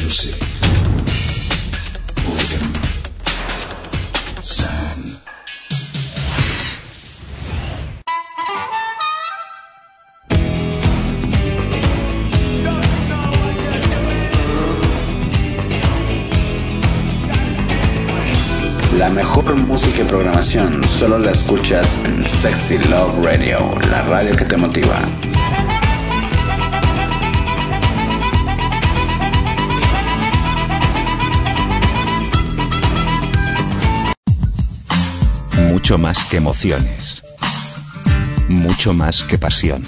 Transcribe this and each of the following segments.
Music. Rhythm. Sound. La mejor música y programación solo la escuchas en Sexy Love Radio, la radio que te motiva. Mucho más que emociones, mucho más que pasión.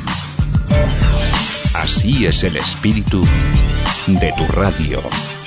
Así es el espíritu de tu radio.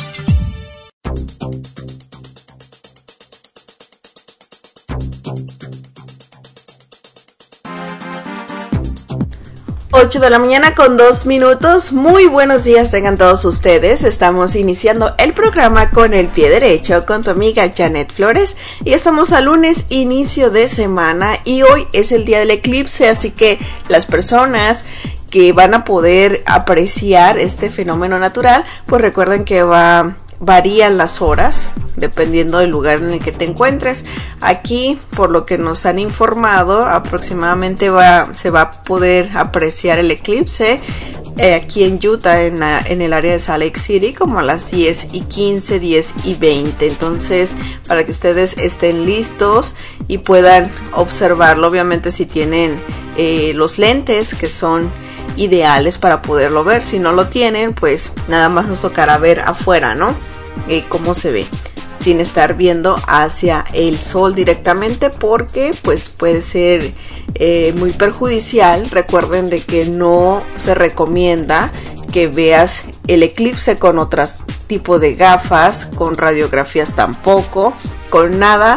Ocho de la mañana con 2 minutos. Muy buenos días tengan todos ustedes. Estamos iniciando el programa con el pie derecho con tu amiga Janet Flores y estamos a lunes, inicio de semana, y hoy es el día del eclipse, así que las personas que van a poder apreciar este fenómeno natural, pues recuerden que varían las horas dependiendo del lugar en el que te encuentres. Aquí, por lo que nos han informado, aproximadamente se va a poder apreciar el eclipse aquí en Utah, en el área de Salt Lake City, como a las 10:15, 10:20. Entonces, para que ustedes estén listos y puedan observarlo, obviamente si tienen los lentes que son ideales para poderlo ver. Si no lo tienen, pues nada más nos tocará ver afuera, ¿no? Cómo se ve, sin estar viendo hacia el sol directamente, porque pues puede ser muy perjudicial. Recuerden de que no se recomienda que veas el eclipse con otros tipo de gafas, con radiografías tampoco, con nada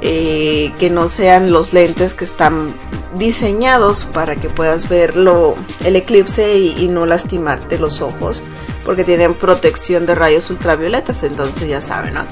que no sean los lentes que están diseñados para que puedas verlo el eclipse y no lastimarte los ojos, porque tienen protección de rayos ultravioletas. Entonces ya saben, ¿ok?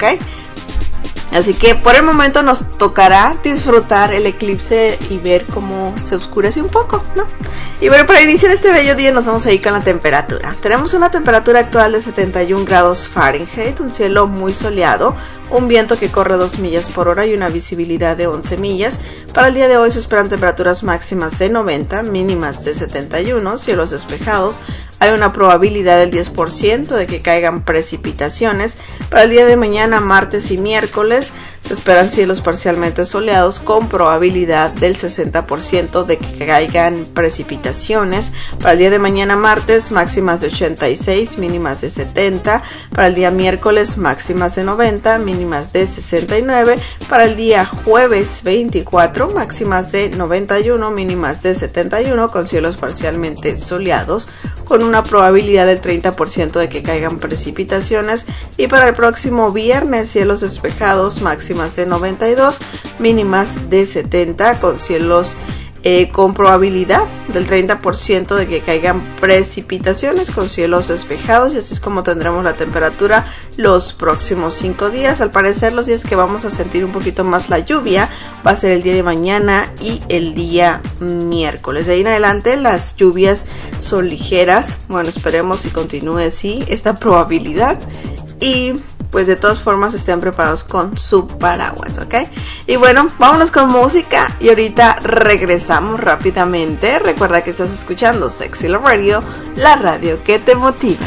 Así que por el momento nos tocará disfrutar el eclipse y ver cómo se oscurece un poco, ¿no? Y bueno, para iniciar este bello día nos vamos a ir con la temperatura. Tenemos una temperatura actual de 71 grados Fahrenheit, un cielo muy soleado, un viento que corre 2 millas por hora y una visibilidad de 11 millas. Para el día de hoy se esperan temperaturas máximas de 90, mínimas de 71, cielos despejados. Hay una probabilidad del 10% de que caigan precipitaciones. Para el día de mañana, martes y miércoles, se esperan cielos parcialmente soleados con probabilidad del 60% de que caigan precipitaciones. Para el día de mañana, martes, máximas de 86, mínimas de 70. Para el día miércoles, máximas de 90, mínimas de 69. Para el día jueves 24, máximas de 91, mínimas de 71, con cielos parcialmente soleados, con una probabilidad del 30% de que caigan precipitaciones. Y para el próximo viernes, cielos despejados, máximas de 92, mínimas de 70, con cielos con probabilidad del 30% de que caigan precipitaciones, con cielos despejados. Y así es como tendremos la temperatura los próximos 5 días. Al parecer, los días que vamos a sentir un poquito más la lluvia va a ser el día de mañana y el día miércoles. De ahí en adelante las lluvias son ligeras. Bueno, esperemos y continúe así esta probabilidad, y pues de todas formas estén preparados con su paraguas, ¿ok? Y bueno, vámonos con música y ahorita regresamos rápidamente. Recuerda que estás escuchando Sexy Love Radio, la radio que te motiva.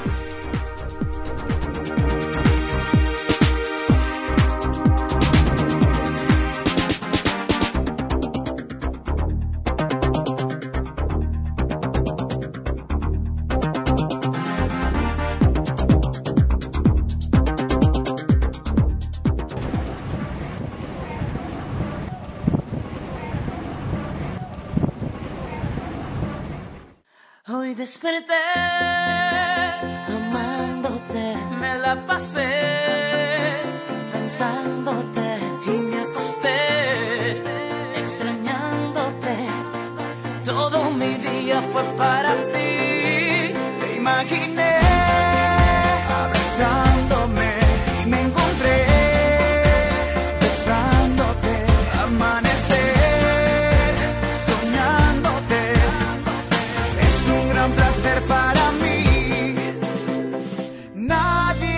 Hoy desperté amándote, me la pasé pensándote y me acosté extrañándote. Todo mi día fue para ti. Me imaginé abrazándome y me encontré besándote, amanecer soñándote. Es un gran placer para mí. Nadie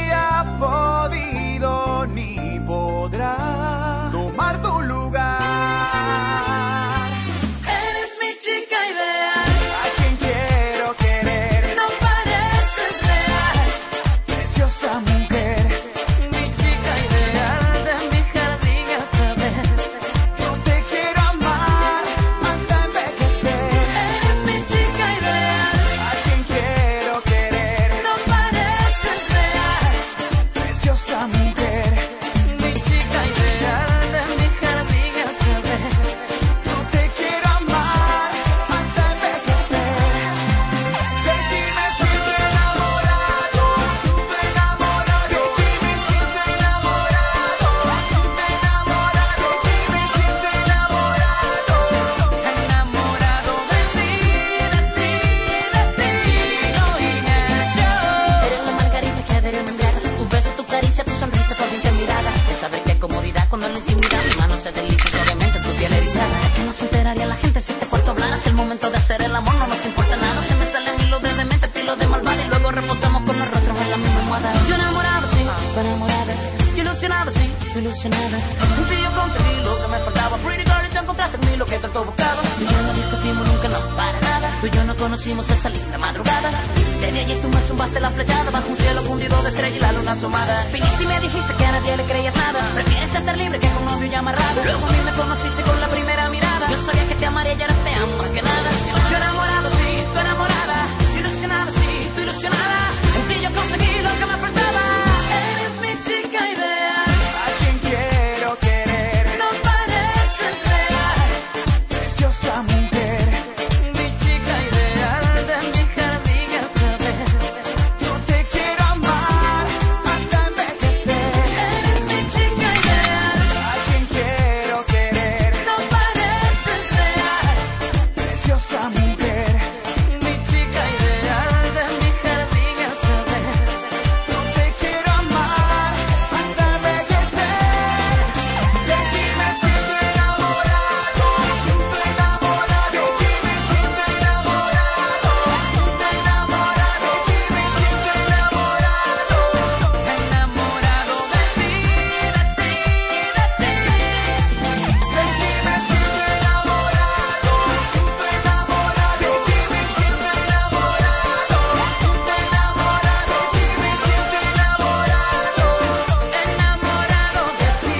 momento de hacer el amor no nos importa nada. Se me salen hilos de demente, estilo de malvada, y luego reposamos con los rostros en la misma almohada. Yo enamorado, sí, tú enamorada. Yo ilusionado, sí, tú ilusionada. Un día yo conseguí lo que me faltaba. Pretty girl, y tú encontraste en mí lo que tanto buscaba. Tú y yo no discutimos nunca, no, para nada. Tú y yo no conocimos esa linda madrugada. Desde allí tú me zumbaste la flechada bajo un cielo fundido de estrella y la luna asomada. Viniste y me dijiste que a nadie le creías nada. Prefieres estar libre que con novio y amarrado. Luego a mí me conociste con la primera mirada. Yo sabía que te amaría y ahora te amo más que nada. Yo enamorado, sí, tú enamorada. Ilusionado, sí, tú ilusionada. En ti yo conseguí lo que me faltaba. Eres mi chica ideal. A quien quiero querer. No pareces real. Preciosa mujer. Mi chica ideal de mi jardín otra vez. Yo te quiero amar hasta envejecer. Eres mi chica ideal. A quien quiero querer. No pareces real. Preciosa mujer. Mi chica ideal de mi jardín otra vez. Yo te quiero amar hasta envejecer. De ti me siento enamorado. Siento enamorado. De ti me siento enamorado. Siento enamorado. De ti me siento enamorado. Enamorado de ti, de ti, de ti. De ti me siento enamorado. Siento enamorado. De ti me siento enamorado. Siento enamorado. De ti me siento enamorado. Enamorado de ti.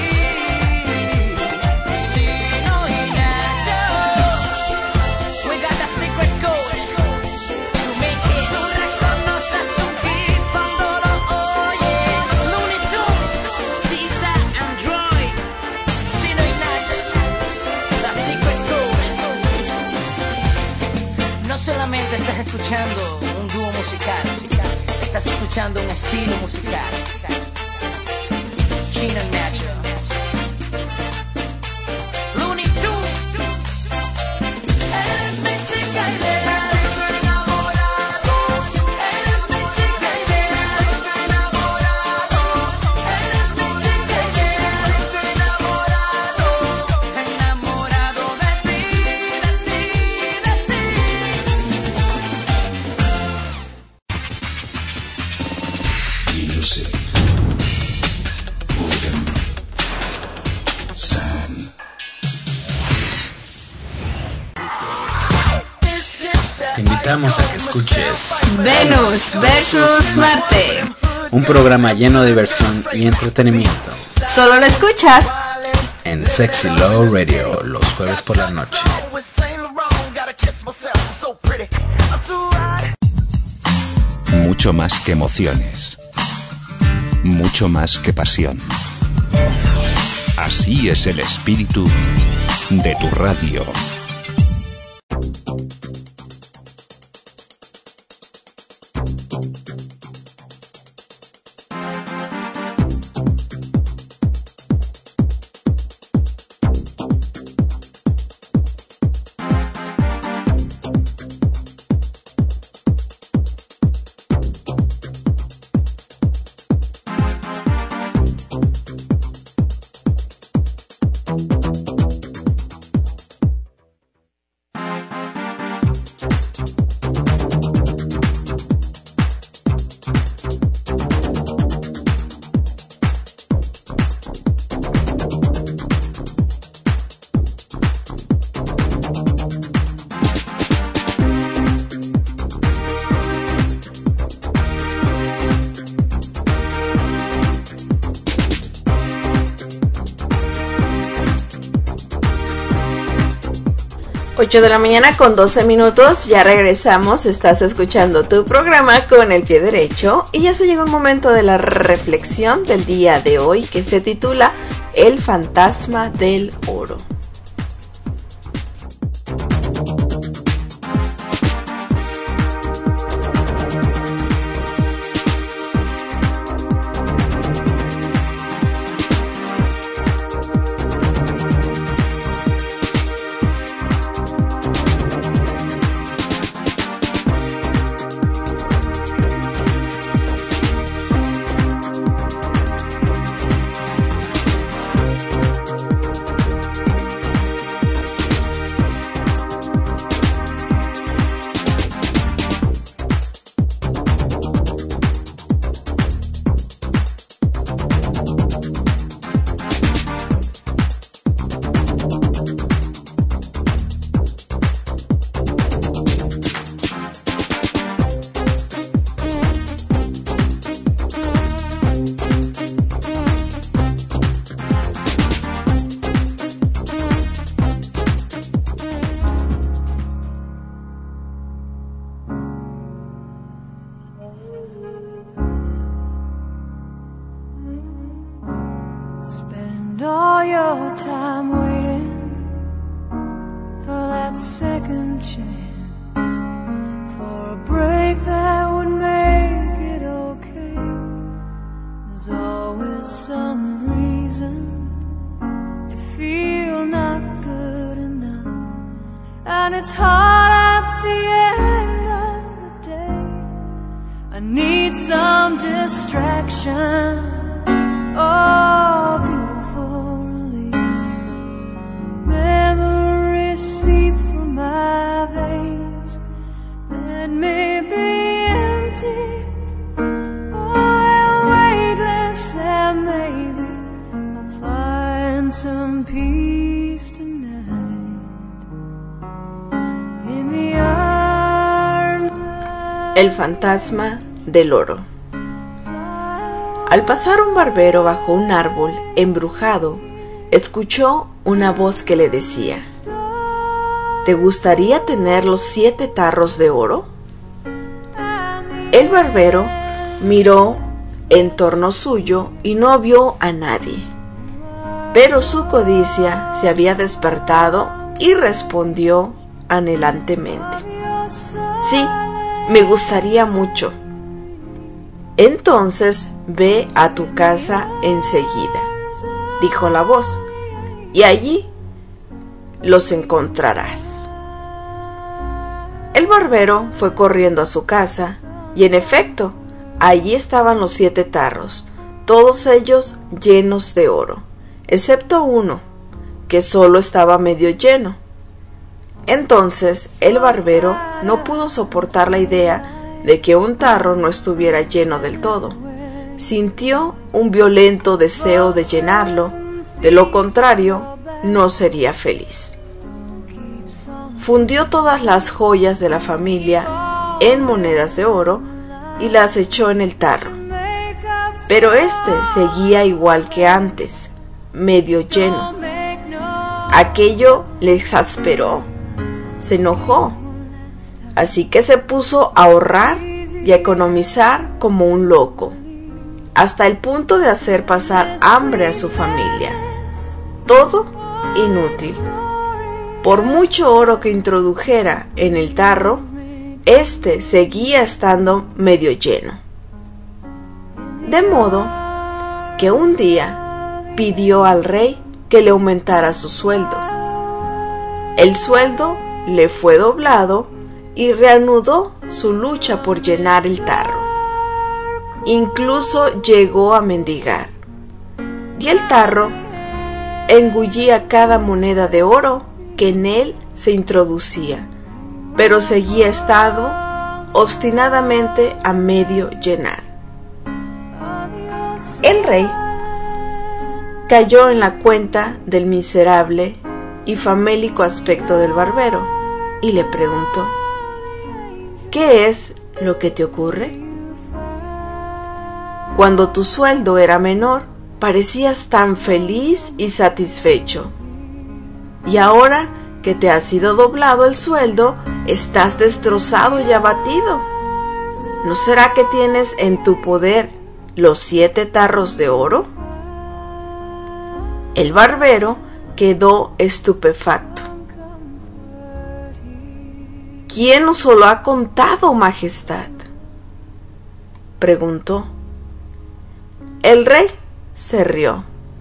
Chino y Nacho. We got that secret code to make it. Tú reconoces un hit cuando lo oyes. Looney Tunes, Sisa, Android. Chino y Nacho. The secret code. No solamente estás escuchando un dúo musical, estás escuchando un estilo musical. Chino y Nacho. Looney Tunes. Eres mi chica ideal. Eres mi chica ideal. Eres mi chica ideal. Enamorado de ti, de ti, de ti. Music. Rhythm. Sound. Te invitamos a que escuches Venus versus Marte. un programa lleno de diversión y entretenimiento Solo lo escuchas en Sexy Love Radio los jueves por la noche. With Saint Laurent, gotta kiss myself, I'm so pretty. I'm too hot. Mucho más que emociones. Mucho más que pasión. Así es el espíritu de tu radio. Ocho de la mañana con 12 minutos, ya regresamos, estás escuchando tu programa con el pie derecho y ya se llegó el momento de la reflexión del día de hoy que se titula El fantasma del oro. more time waiting for that second chance, for a break that would make it okay. There's always some reason to feel not good enough, and it's hard at the end of the day. I need some distraction, oh, beautiful release. Memories seep from my veins that may be empty, oh, weightless, and maybe I'll find some peace tonight in the arms of El fantasma del oro. Al pasar un barbero bajo un árbol embrujado, escuchó una voz que le decía: ¿te gustaría tener los 7 tarros de oro? El barbero miró en torno suyo y no vio a nadie, pero su codicia se había despertado y respondió anhelantemente: sí, me gustaría mucho. Entonces ve a tu casa enseguida, dijo la voz, y allí los encontrarás. El barbero fue corriendo a su casa, y en efecto, allí estaban los 7 tarros, todos ellos llenos de oro, excepto uno, que solo estaba medio lleno. Entonces el barbero no pudo soportar la idea de que un tarro no estuviera lleno del todo. Sintió un violento deseo de llenarlo, de lo contrario, no sería feliz. Fundió todas las joyas de la familia en monedas de oro y las echó en el tarro. Pero este seguía igual que antes, medio lleno. Aquello le exasperó, se enojó. Así que se puso a ahorrar y a economizar como un loco, hasta el punto de hacer pasar hambre a su familia. Todo inútil. Por mucho oro que introdujera en el tarro, este seguía estando medio lleno. De modo que un día pidió al rey que le aumentara su sueldo. El sueldo le fue doblado y reanudó su lucha por llenar el tarro. Incluso llegó a mendigar. Y el tarro engullía cada moneda de oro que en él se introducía, pero seguía estando obstinadamente a medio llenar. El rey cayó en la cuenta del miserable y famélico aspecto del barbero y le preguntó: ¿qué es lo que te ocurre? Cuando tu sueldo era menor, parecías tan feliz y satisfecho. Y ahora que te ha sido doblado el sueldo, estás destrozado y abatido. ¿No será que tienes en tu poder los 7 tarros de oro? El barbero quedó estupefacto. ¿Quién os lo ha contado, majestad?, preguntó. El rey se rió.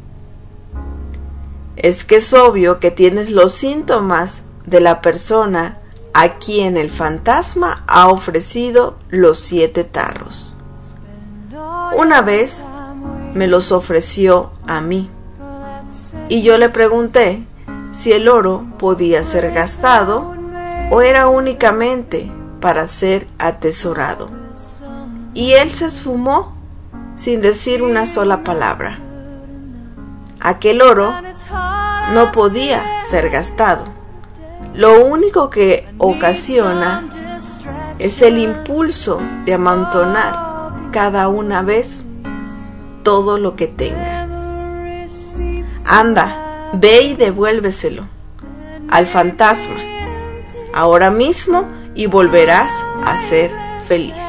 Es que es obvio que tienes los síntomas de la persona a quien el fantasma ha ofrecido los 7 tarros. Una vez me los ofreció a mí, y yo le pregunté si el oro podía ser gastado o era únicamente para ser atesorado. Y él se esfumó sin decir una sola palabra. Aquel oro no podía ser gastado. Lo único que ocasiona es el impulso de amontonar cada una vez todo lo que tenga. Anda, ve y devuélveselo al fantasma ahora mismo y volverás a ser feliz.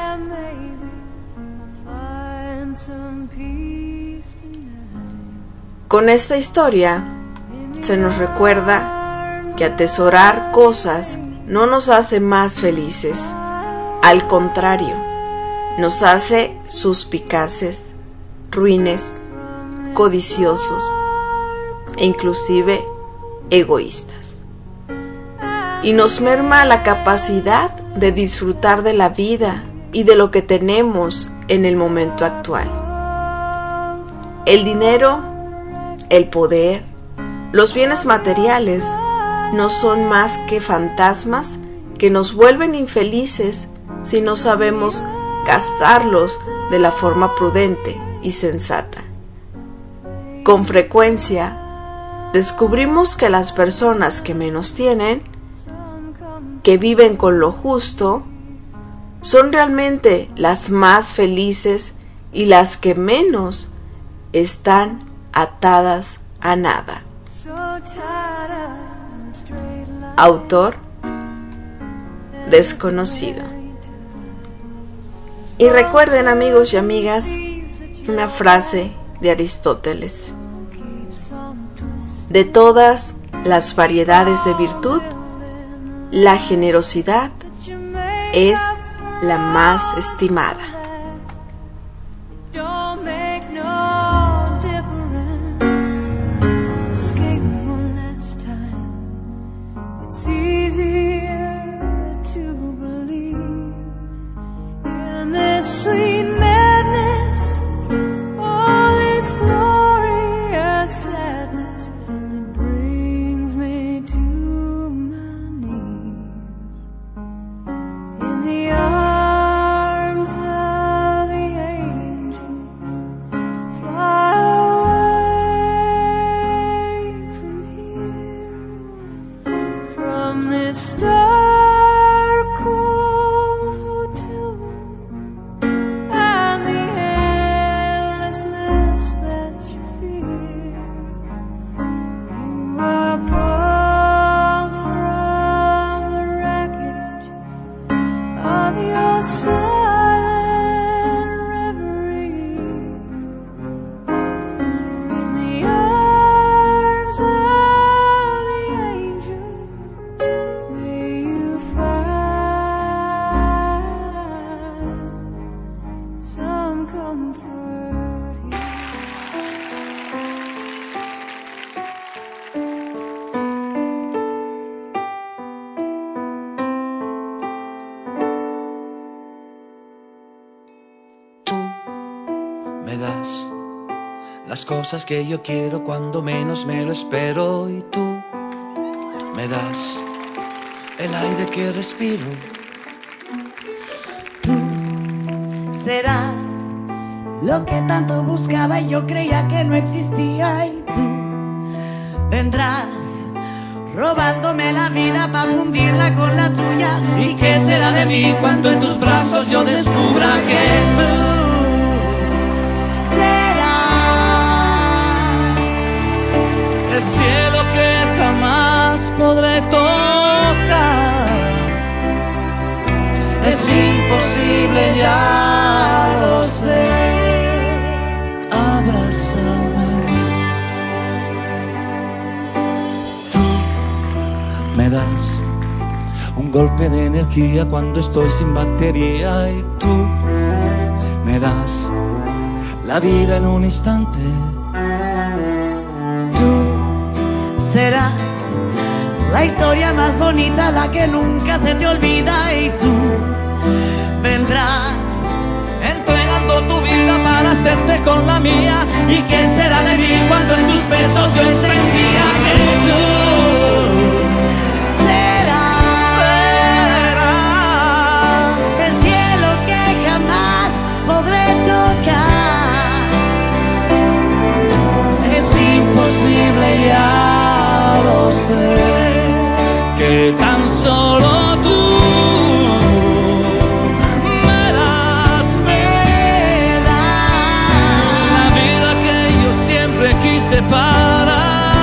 Con esta historia se nos recuerda que atesorar cosas no nos hace más felices. Al contrario, nos hace suspicaces, ruines, codiciosos e inclusive egoístas. Y nos merma la capacidad de disfrutar de la vida y de lo que tenemos en el momento actual. El dinero, el poder, los bienes materiales no son más que fantasmas que nos vuelven infelices si no sabemos gastarlos de la forma prudente y sensata. Con frecuencia, descubrimos que las personas que menos tienen, que viven con lo justo, son realmente las más felices y las que menos están atadas a nada. Autor desconocido. Y recuerden, amigos y amigas, una frase de Aristóteles: de todas las variedades de virtud, la generosidad es la más estimada. Sweet madness, all this glorious sadness that brings me to my knees in the arms of the angel. Fly away from here, from this dark cold hotel room. Las cosas que yo quiero cuando menos me lo espero, y tú me das el aire que respiro. Tú serás lo que tanto buscaba y yo creía que no existía, y tú vendrás robándome la vida para fundirla con la tuya. ¿Y qué será de mí cuando en tus brazos yo descubra que tú el cielo que jamás podré tocar? Es imposible, ya lo sé. Abrázame. Tú me das un golpe de energía cuando estoy sin batería, y tú me das la vida en un instante. Serás la historia más bonita, la que nunca se te olvida, y tú vendrás entregando tu vida para hacerte con la mía. ¿Y qué será de mí cuando en tus besos yo entendía que tú serás el cielo que jamás podré tocar? Es imposible, ya lo sé, que tan solo tú me das la vida que yo siempre quise para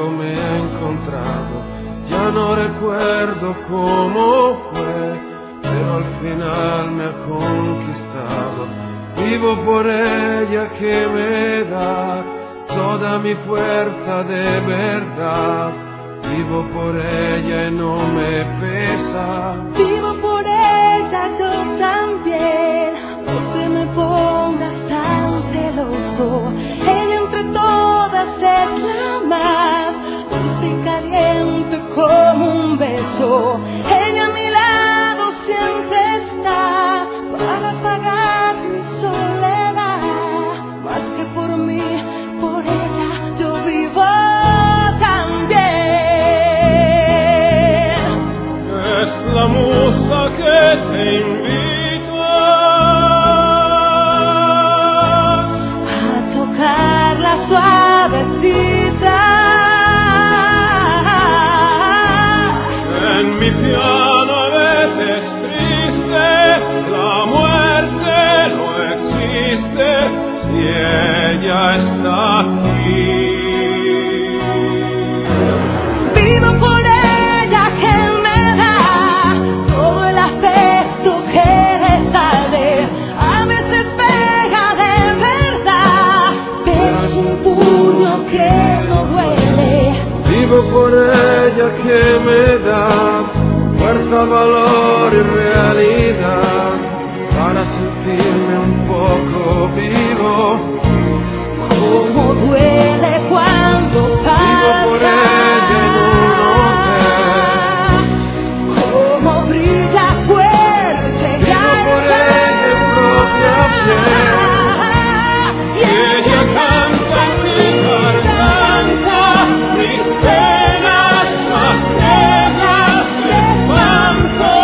pero me he encontrado. Ya no recuerdo cómo fue, pero al final me ha conquistado. Vivo por ella que me da toda mi fuerza de verdad. Vivo por ella y no me pesa. Vivo por ella yo también, no te me pongas tan celoso. Ella entre todas es la más dulce y caliente como un beso. Ella a mi lado siempre está para apagar mi soledad. Más que por mí, por ella yo vivo también. Es la musa que te invita a tocar la suavecita. en mi piano a veces triste. La muerte no existe si ella está aquí. Vivo por ella que me da todo el afecto que le sale. A veces pega de verdad, pero es un puño que no duele. Vivo por ella que me da fuerza, valor y realidad para sentirme un poco vivo. Cómo duele cuando pasa. Vivo por ella en un hotel. Cómo brilla fuerte. Vivo por ella en propia piel. Y ella canta en mi garganta mis penas más negras de espanto.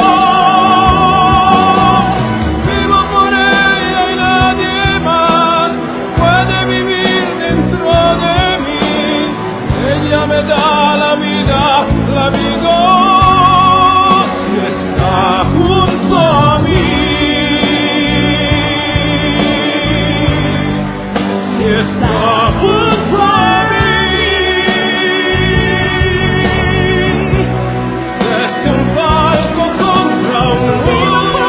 Vivo por ella y nadie más puede vivir dentro de mí. Ella me da la vida si está junto a mí. Si está junto a mí. Desde un palco contra un muro,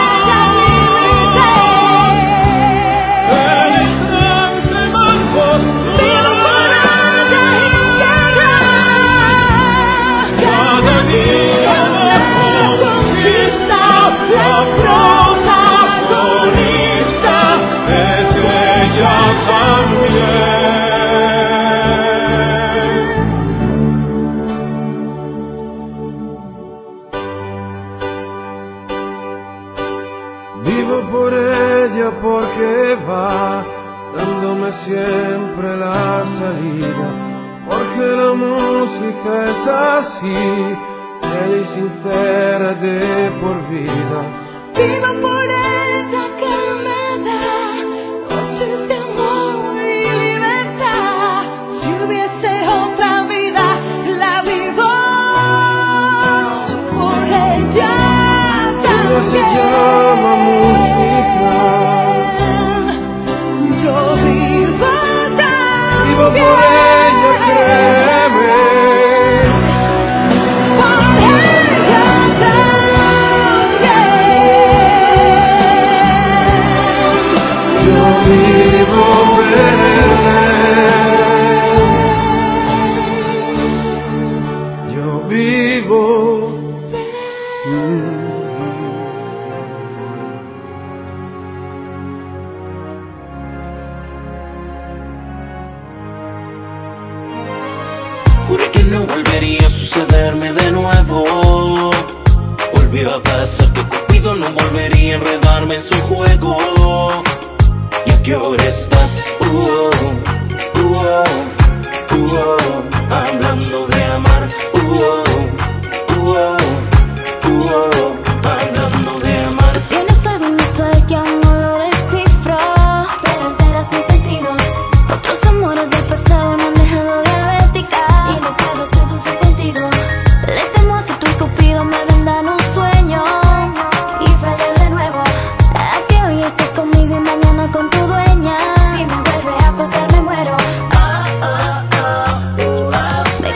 penetrante mal postura. Cada día me conquista la protagonista, es ella también. Vivo por ella porque va dándome siempre la salida, porque la música es así, bella y sincera de por vida. Vivo por ella que me da noches de amor y libertad. Si hubiese otra vida, la vivo por ella Ella se también. llama música. Yo vivo también. Vivo por ella, créeme. Por ella también. Yo vivo verde. Yo vivo. Juré que no volvería a sucederme de nuevo. Volvió a pasar que Cupido no volvería a enredarme en su juego. ¿Y a qué hora estás? Hablando de amar. Hablando de amar. Tienes algo en mi ser que aún no lo descifro, pero alteras mis sentidos. Otros amores del pasado me han dejado diabética y no puedo ser dulce contigo. Le temo a que tú y Cupido me vendan un sueño y fallar de nuevo. A que hoy estés conmigo y mañana con tu dueña. Si me vuelve a pasar me muero.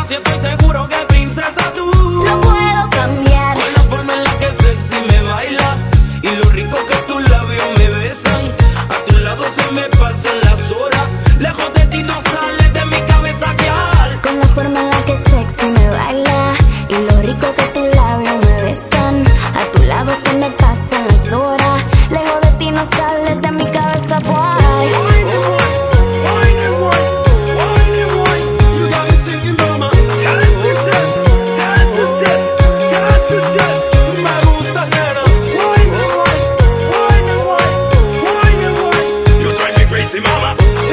si estoy seguro que princesa tú lo puedo cambiar. con la forma en la que sexy me baila y lo rico que tus labios me besan. A tu lado se me pasan las horas, lejos de ti no sales de mi cabeza, girl. Con la forma en la que sexy me baila y lo rico que tus labios me besan. A tu lado se me pasan las horas, lejos de ti no sales de mi cabeza, boy. You got me singing, mama. Me gusta, nena. You drive me crazy, mama.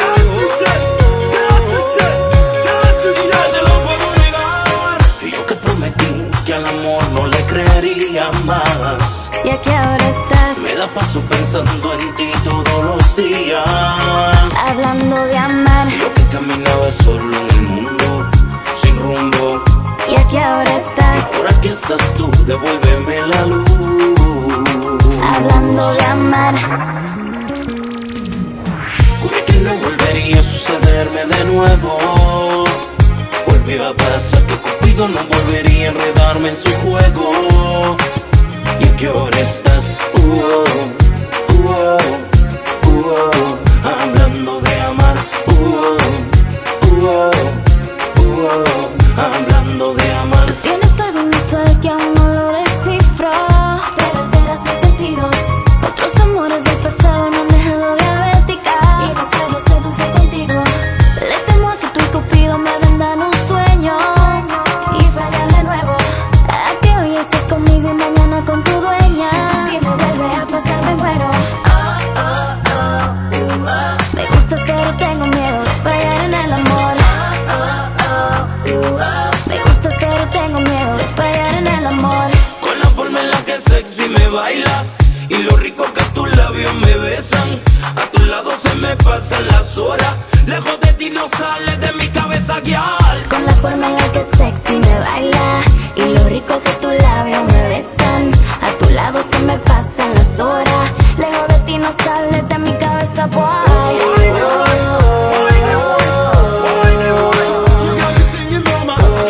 Y no te lo puedo negar. Y yo que prometí que al amor no le creería más. ¿Y a qué hora estás? Me la paso pensando en ti todos los días. Hablando de amar. Yo que caminaba solo en el mundo, sin rumbo. ¿Y a qué hora estás? Ahora que estás tú, devuélveme la luz. Hablando de amar. Juré que no volvería a sucederme de nuevo. Volvió a pasar que Cupido no volvería a enredarme en su juego. ¿Y a qué hora estás? Hablando de amar. Hablando de amar. Tienes algo inusual que aún no lo descifro, pero alteras mis sentidos. Otros amores del pasado me han dejado diabética y no puedo ser dulce contigo. Le temo a que tú y Cupido me vendan un sueño y fallan de nuevo. A que hoy estés conmigo y mañana con tu dueña. Si me vuelve a pasar me muero. Me gustas pero tengo miedo de fallar en el amor. Me gustas pero tengo miedo de fallar en el amor. Con la forma en la que sexy me bailas y lo rico que tus labios me besan. A tu lado se me pasan las horas, lejos de ti no sales de mi cabeza, girl. Con la forma en la que sexy me baila y lo rico que tus labios me besan. A tu lado se me pasan las horas, lejos de ti no sales de mi cabeza, boy. You got me singing, mama.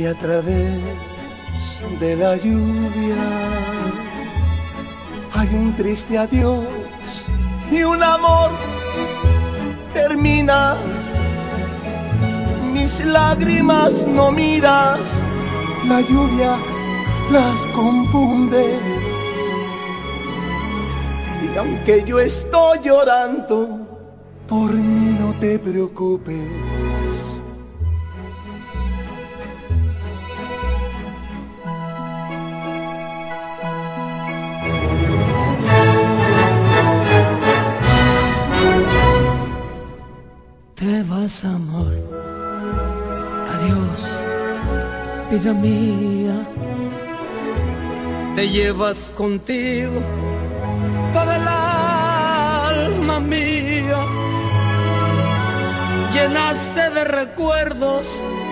y a través de la lluvia hay un triste adiós y un amor termina. Mis lágrimas no miras, la lluvia las confunde. Y aunque yo estoy llorando, por mí no te preocupes. Te vas, amor, adiós, vida mía. Te llevas contigo toda el alma mía. Llenaste de recuerdos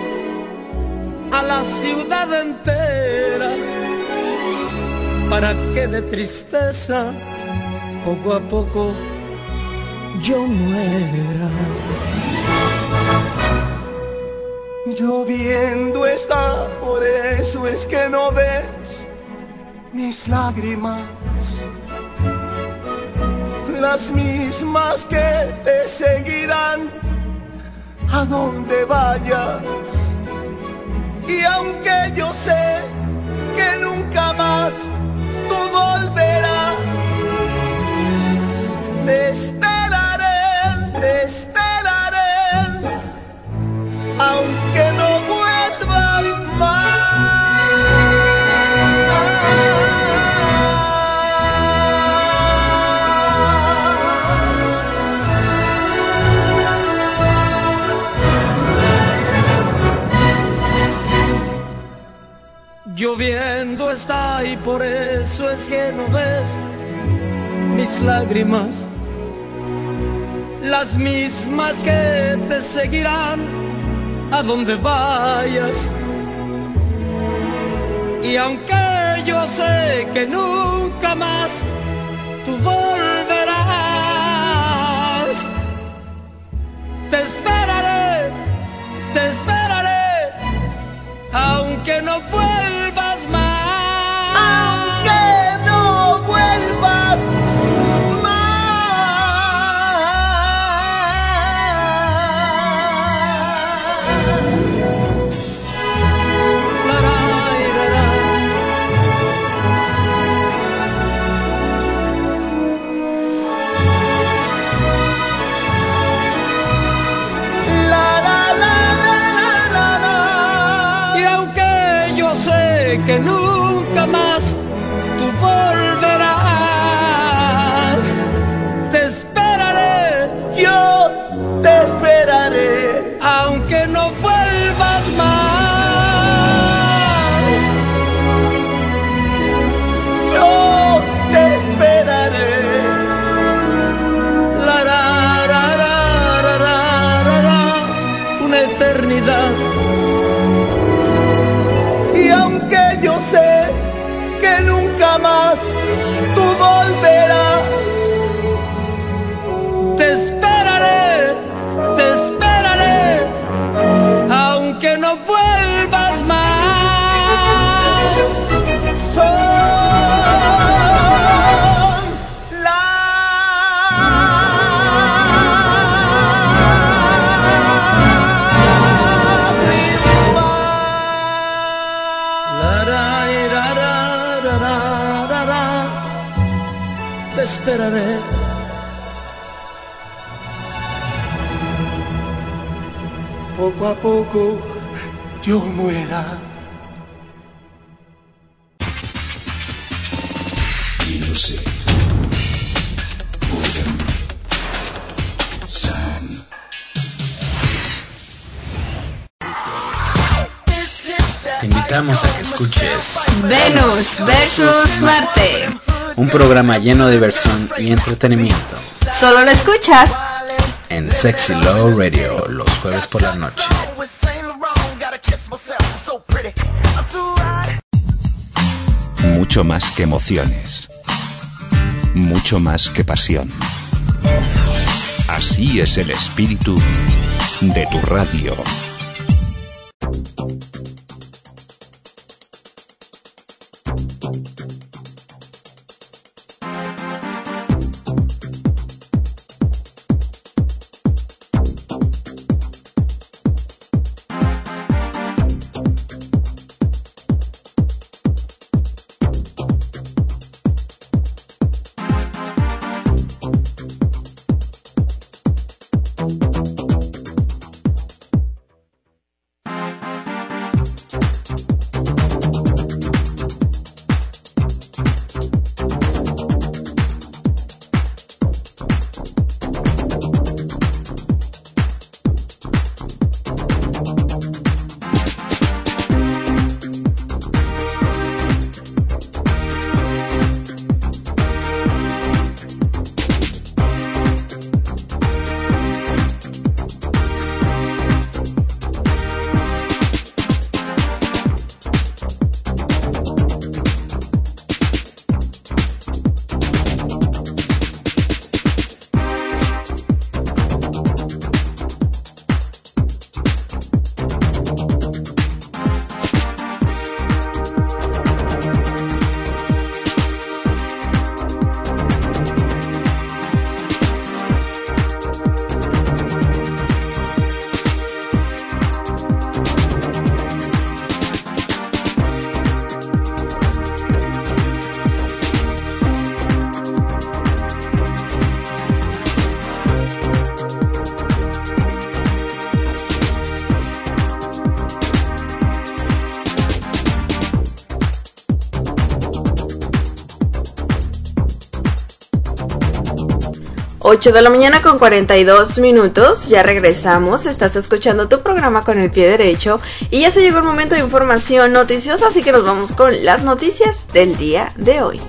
a la ciudad entera, para que de tristeza poco a poco yo muera. Lloviendo está, por eso es que no ves mis lágrimas, las mismas que te seguirán a donde vayas. Y aunque yo sé que nunca más tú volverás, te esperaré, aunque no vuelvas más. Lloviendo está y por eso es que no ves mis lágrimas, las mismas que te seguirán a donde vayas. Y aunque yo sé que nunca más tú volverás, te esperaré, aunque no vuelvas más. Aunque no vuelvas que nunca más tú volverás. Te esperaré, yo te esperaré, aunque no vuelvas más. Yo te esperaré. Una eternidad. Yo sé que nunca más tú volverás. Te esperaré, aunque no vuelvas más. Son te esperaré. Poco a poco yo muera. Music. Sam. Te invitamos a que escuches Venus versus Marte. Un programa lleno de diversión y entretenimiento. Solo lo escuchas en Sexy Love Radio los jueves por la noche. Mucho más que emociones. Mucho más que pasión. Así es el espíritu de tu radio. 8 de la mañana con 42 minutos, ya regresamos, estás escuchando tu programa Con el Pie Derecho y ya se llegó el momento de información noticiosa, así que nos vamos con las noticias del día de hoy.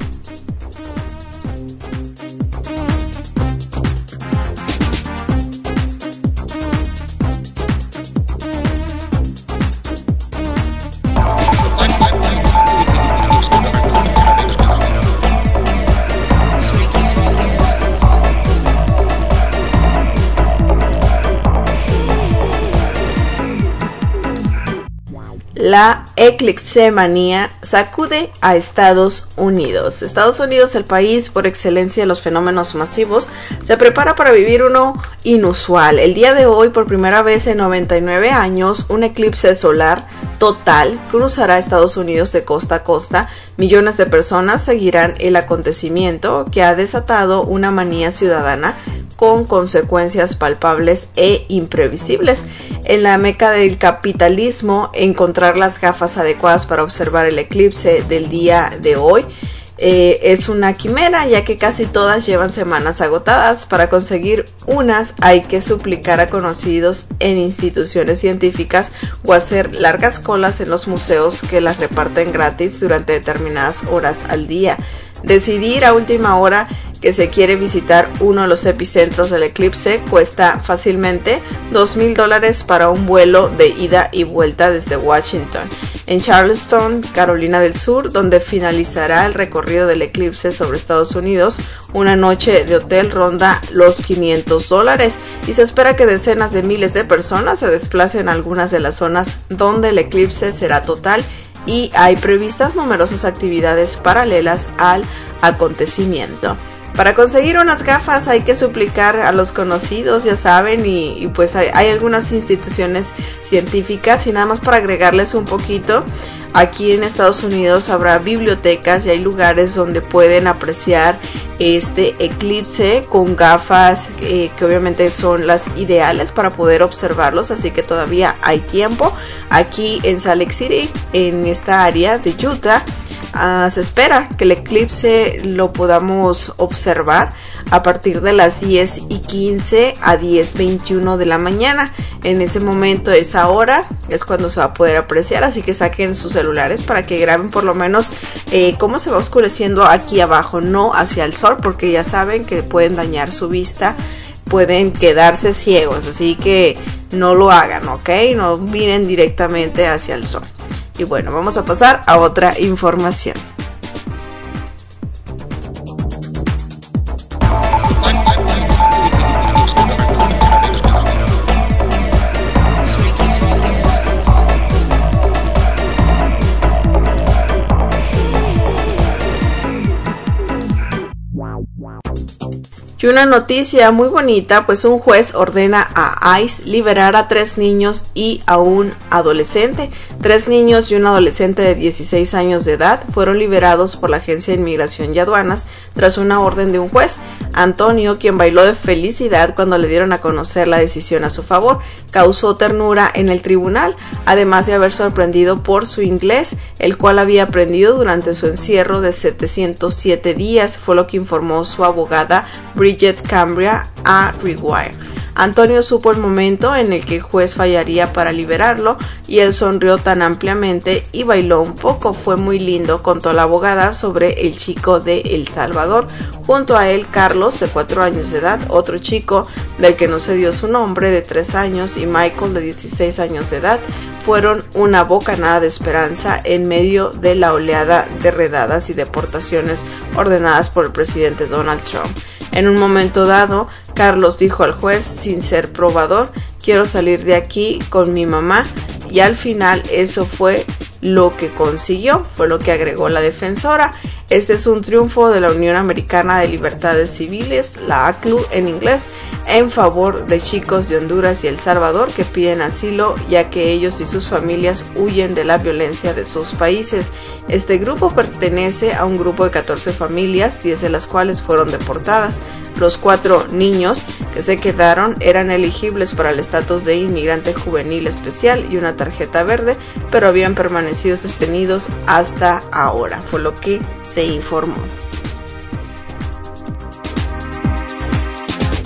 La eclipsemanía sacude a Estados Unidos. Estados Unidos, el país por excelencia de los fenómenos masivos, se prepara para vivir uno inusual. El día de hoy, por primera vez en 99 años, un eclipse solar total cruzará Estados Unidos de costa a costa. Millones de personas seguirán el acontecimiento que ha desatado una manía ciudadana con consecuencias palpables e imprevisibles. En la meca del capitalismo, encontrar las gafas adecuadas para observar el eclipse del día de hoy es una quimera, ya que casi todas llevan semanas agotadas. Para conseguir unas hay que suplicar a conocidos en instituciones científicas o hacer largas colas en los museos que las reparten gratis durante determinadas horas al día. Decidir a última hora que se quiere visitar uno de los epicentros del eclipse cuesta fácilmente $2,000 para un vuelo de ida y vuelta desde Washington. En Charleston, Carolina del Sur, donde finalizará el recorrido del eclipse sobre Estados Unidos, una noche de hotel ronda los $500 y se espera que decenas de miles de personas se desplacen a algunas de las zonas donde el eclipse será total, y hay previstas numerosas actividades paralelas al acontecimiento. Para conseguir unas gafas hay que suplicar a los conocidos, ya saben, y pues hay algunas instituciones científicas. Y nada más para agregarles un poquito, aquí en Estados Unidos habrá bibliotecas y hay lugares donde pueden apreciar este eclipse con gafas que obviamente son las ideales para poder observarlos, así que todavía hay tiempo. Aquí en Salt Lake City, en esta área de Utah, se espera que el eclipse lo podamos observar a partir de las 10:15 a 10:21 de la mañana. En ese momento, esa hora es cuando se va a poder apreciar, así que saquen sus celulares para que graben por lo menos cómo se va oscureciendo aquí abajo, no hacia el sol, porque ya saben que pueden dañar su vista, pueden quedarse ciegos, así que no lo hagan, ¿ok? No miren directamente hacia el sol. Y bueno, vamos a pasar a otra información. Y una noticia muy bonita, pues un juez ordena a ICE liberar a 3 niños y a un adolescente. 3 niños y un adolescente de 16 años de edad fueron liberados por la Agencia de Inmigración y Aduanas tras una orden de un juez. Antonio, quien bailó de felicidad cuando le dieron a conocer la decisión a su favor, causó ternura en el tribunal, además de haber sorprendido por su inglés, el cual había aprendido durante su encierro de 707 días, fue lo que informó su abogada Bridget Cambria a Rewire. Antonio supo el momento en el que el juez fallaría para liberarlo y él sonrió tan ampliamente y bailó un poco. Fue muy lindo, contó la abogada sobre el chico de El Salvador. Junto a él, Carlos, de 4 años de edad, otro chico del que no se dio su nombre, de 3 años, y Michael, de 16 años de edad, fueron una bocanada de esperanza en medio de la oleada de redadas y deportaciones ordenadas por el presidente Donald Trump. En un momento dado, Carlos dijo al juez, sin ser probador, quiero salir de aquí con mi mamá, y al final eso fue lo que consiguió, fue lo que agregó la defensora. Este es un triunfo de la Unión Americana de Libertades Civiles, la ACLU en inglés, en favor de chicos de Honduras y El Salvador que piden asilo, ya que ellos y sus familias huyen de la violencia de sus países. Este grupo pertenece a un grupo de 14 familias, 10 de las cuales fueron deportadas. Los 4 niños que se quedaron eran elegibles para el estatus de inmigrante juvenil especial y una tarjeta verde, pero habían permanecido detenidos hasta ahora, fue lo que se informó.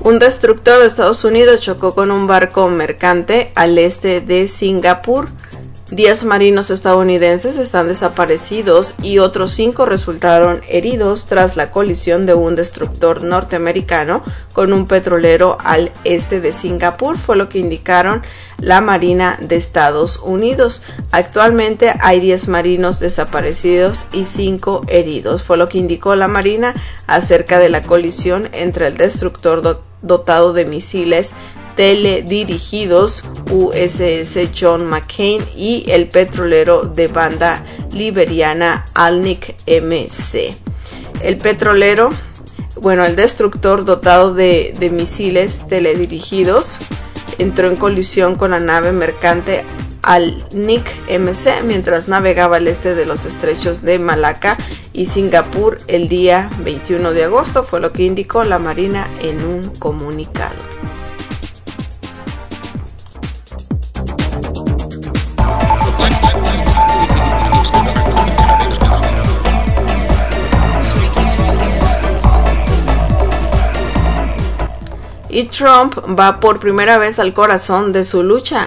Un destructor de Estados Unidos chocó con un barco mercante al este de Singapur. 10 marinos estadounidenses están desaparecidos y otros 5 resultaron heridos tras la colisión de un destructor norteamericano con un petrolero al este de Singapur, fue lo que indicaron la Marina de Estados Unidos. Actualmente hay 10 marinos desaparecidos y 5 heridos, fue lo que indicó la Marina acerca de la colisión entre el destructor dotado de misiles teledirigidos USS John McCain y el petrolero de banda liberiana Alnic MC. El destructor dotado de misiles teledirigidos entró en colisión con la nave mercante Alnic MC mientras navegaba al este de los estrechos de Malaca y Singapur el día 21 de agosto, fue lo que indicó la Marina en un comunicado. Y Trump va por primera vez al corazón de su lucha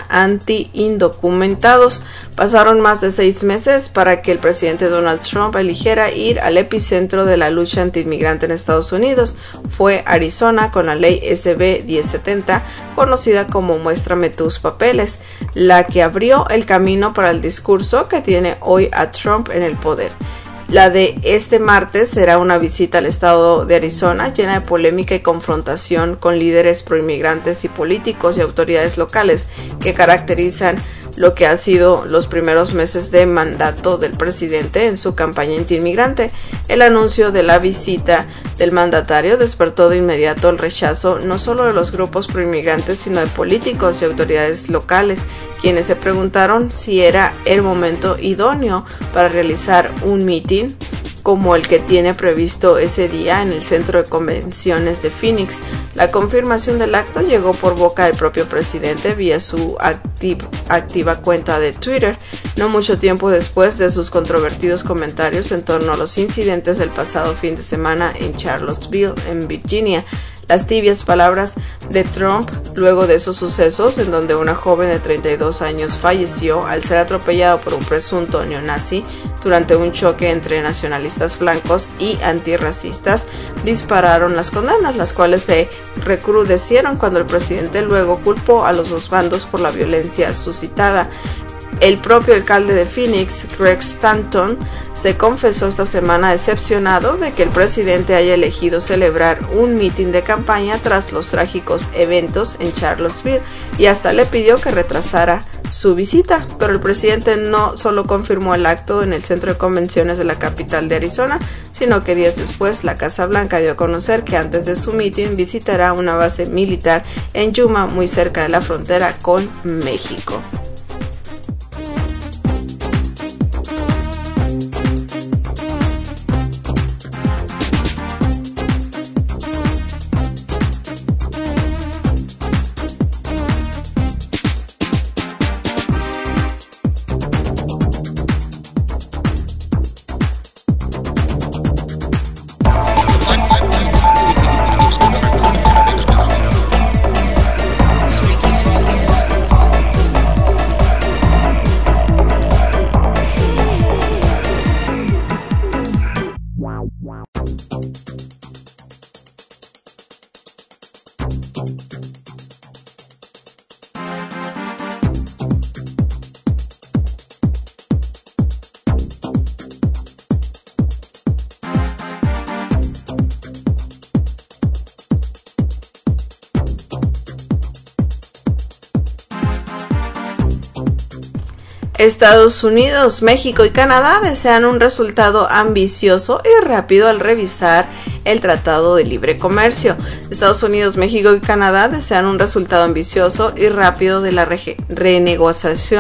anti-indocumentados. Pasaron más de 6 meses para que el presidente Donald Trump eligiera ir al epicentro de la lucha anti-inmigrante en Estados Unidos. Fue Arizona con la ley SB 1070, conocida como Muéstrame tus papeles, la que abrió el camino para el discurso que tiene hoy a Trump en el poder. La de este martes será una visita al estado de Arizona llena de polémica y confrontación con líderes proinmigrantes y políticos y autoridades locales que caracterizan lo que ha sido los primeros meses de mandato del presidente en su campaña antiinmigrante. El anuncio de la visita del mandatario despertó de inmediato el rechazo no solo de los grupos proinmigrantes, sino de políticos y autoridades locales, quienes se preguntaron si era el momento idóneo para realizar un mitin como el que tiene previsto ese día en el Centro de Convenciones de Phoenix. La confirmación del acto llegó por boca del propio presidente vía su activa cuenta de Twitter, no mucho tiempo después de sus controvertidos comentarios en torno a los incidentes del pasado fin de semana en Charlottesville, en Virginia. Las tibias palabras de Trump luego de esos sucesos, en donde una joven de 32 años falleció al ser atropellado por un presunto neonazi durante un choque entre nacionalistas blancos y antirracistas, dispararon las condenas, las cuales se recrudecieron cuando el presidente luego culpó a los dos bandos por la violencia suscitada. El propio alcalde de Phoenix, Greg Stanton, se confesó esta semana decepcionado de que el presidente haya elegido celebrar un mitin de campaña tras los trágicos eventos en Charlottesville y hasta le pidió que retrasara su visita. Pero el presidente no solo confirmó el acto en el centro de convenciones de la capital de Arizona, sino que días después la Casa Blanca dio a conocer que antes de su mitin visitará una base militar en Yuma, muy cerca de la frontera con México. Estados Unidos, México y Canadá desean un resultado ambicioso y rápido al revisar el Tratado de Libre Comercio. Estados Unidos, México y Canadá desean un resultado ambicioso y rápido de la renegociación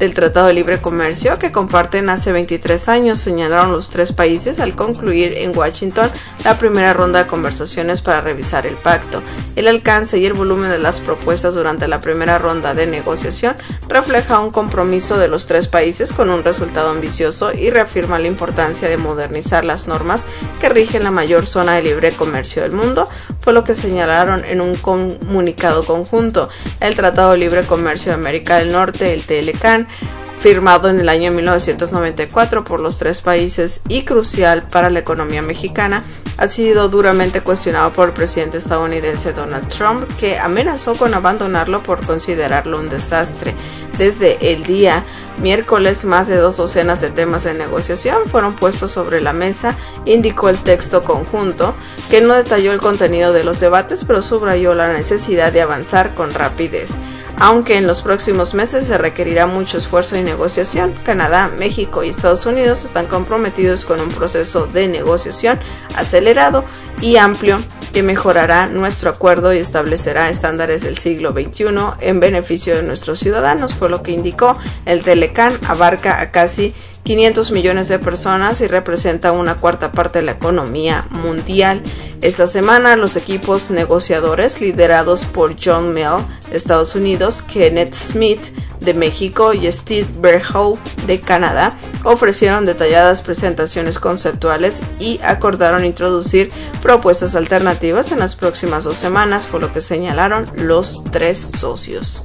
del Tratado de Libre Comercio que comparten hace 23 años, señalaron los tres países al concluir en Washington la primera ronda de conversaciones para revisar el pacto. El alcance y el volumen de las propuestas durante la primera ronda de negociación refleja un compromiso de los tres países con un resultado ambicioso y reafirma la importancia de modernizar las normas que rigen la mayor zona de libre comercio del mundo, fue lo que señalaron en un comunicado conjunto. El Tratado de Libre Comercio de América del Norte, el TLCAN, firmado en el año 1994 por los tres países y crucial para la economía mexicana, ha sido duramente cuestionado por el presidente estadounidense Donald Trump, que amenazó con abandonarlo por considerarlo un desastre. Desde el día miércoles, más de 2 docenas de temas de negociación fueron puestos sobre la mesa, indicó el texto conjunto, que no detalló el contenido de los debates, pero subrayó la necesidad de avanzar con rapidez. Aunque en los próximos meses se requerirá mucho esfuerzo y negociación, Canadá, México y Estados Unidos están comprometidos con un proceso de negociación acelerado y amplio que mejorará nuestro acuerdo y establecerá estándares del siglo XXI en beneficio de nuestros ciudadanos, fue lo que indicó. El TLCAN abarca a casi 500 millones de personas y representa una cuarta parte de la economía mundial. Esta semana, los equipos negociadores liderados por John Mell de Estados Unidos, Kenneth Smith de México y Steve Berhow de Canadá ofrecieron detalladas presentaciones conceptuales y acordaron introducir propuestas alternativas en las próximas 2 semanas, fue lo que señalaron los tres socios.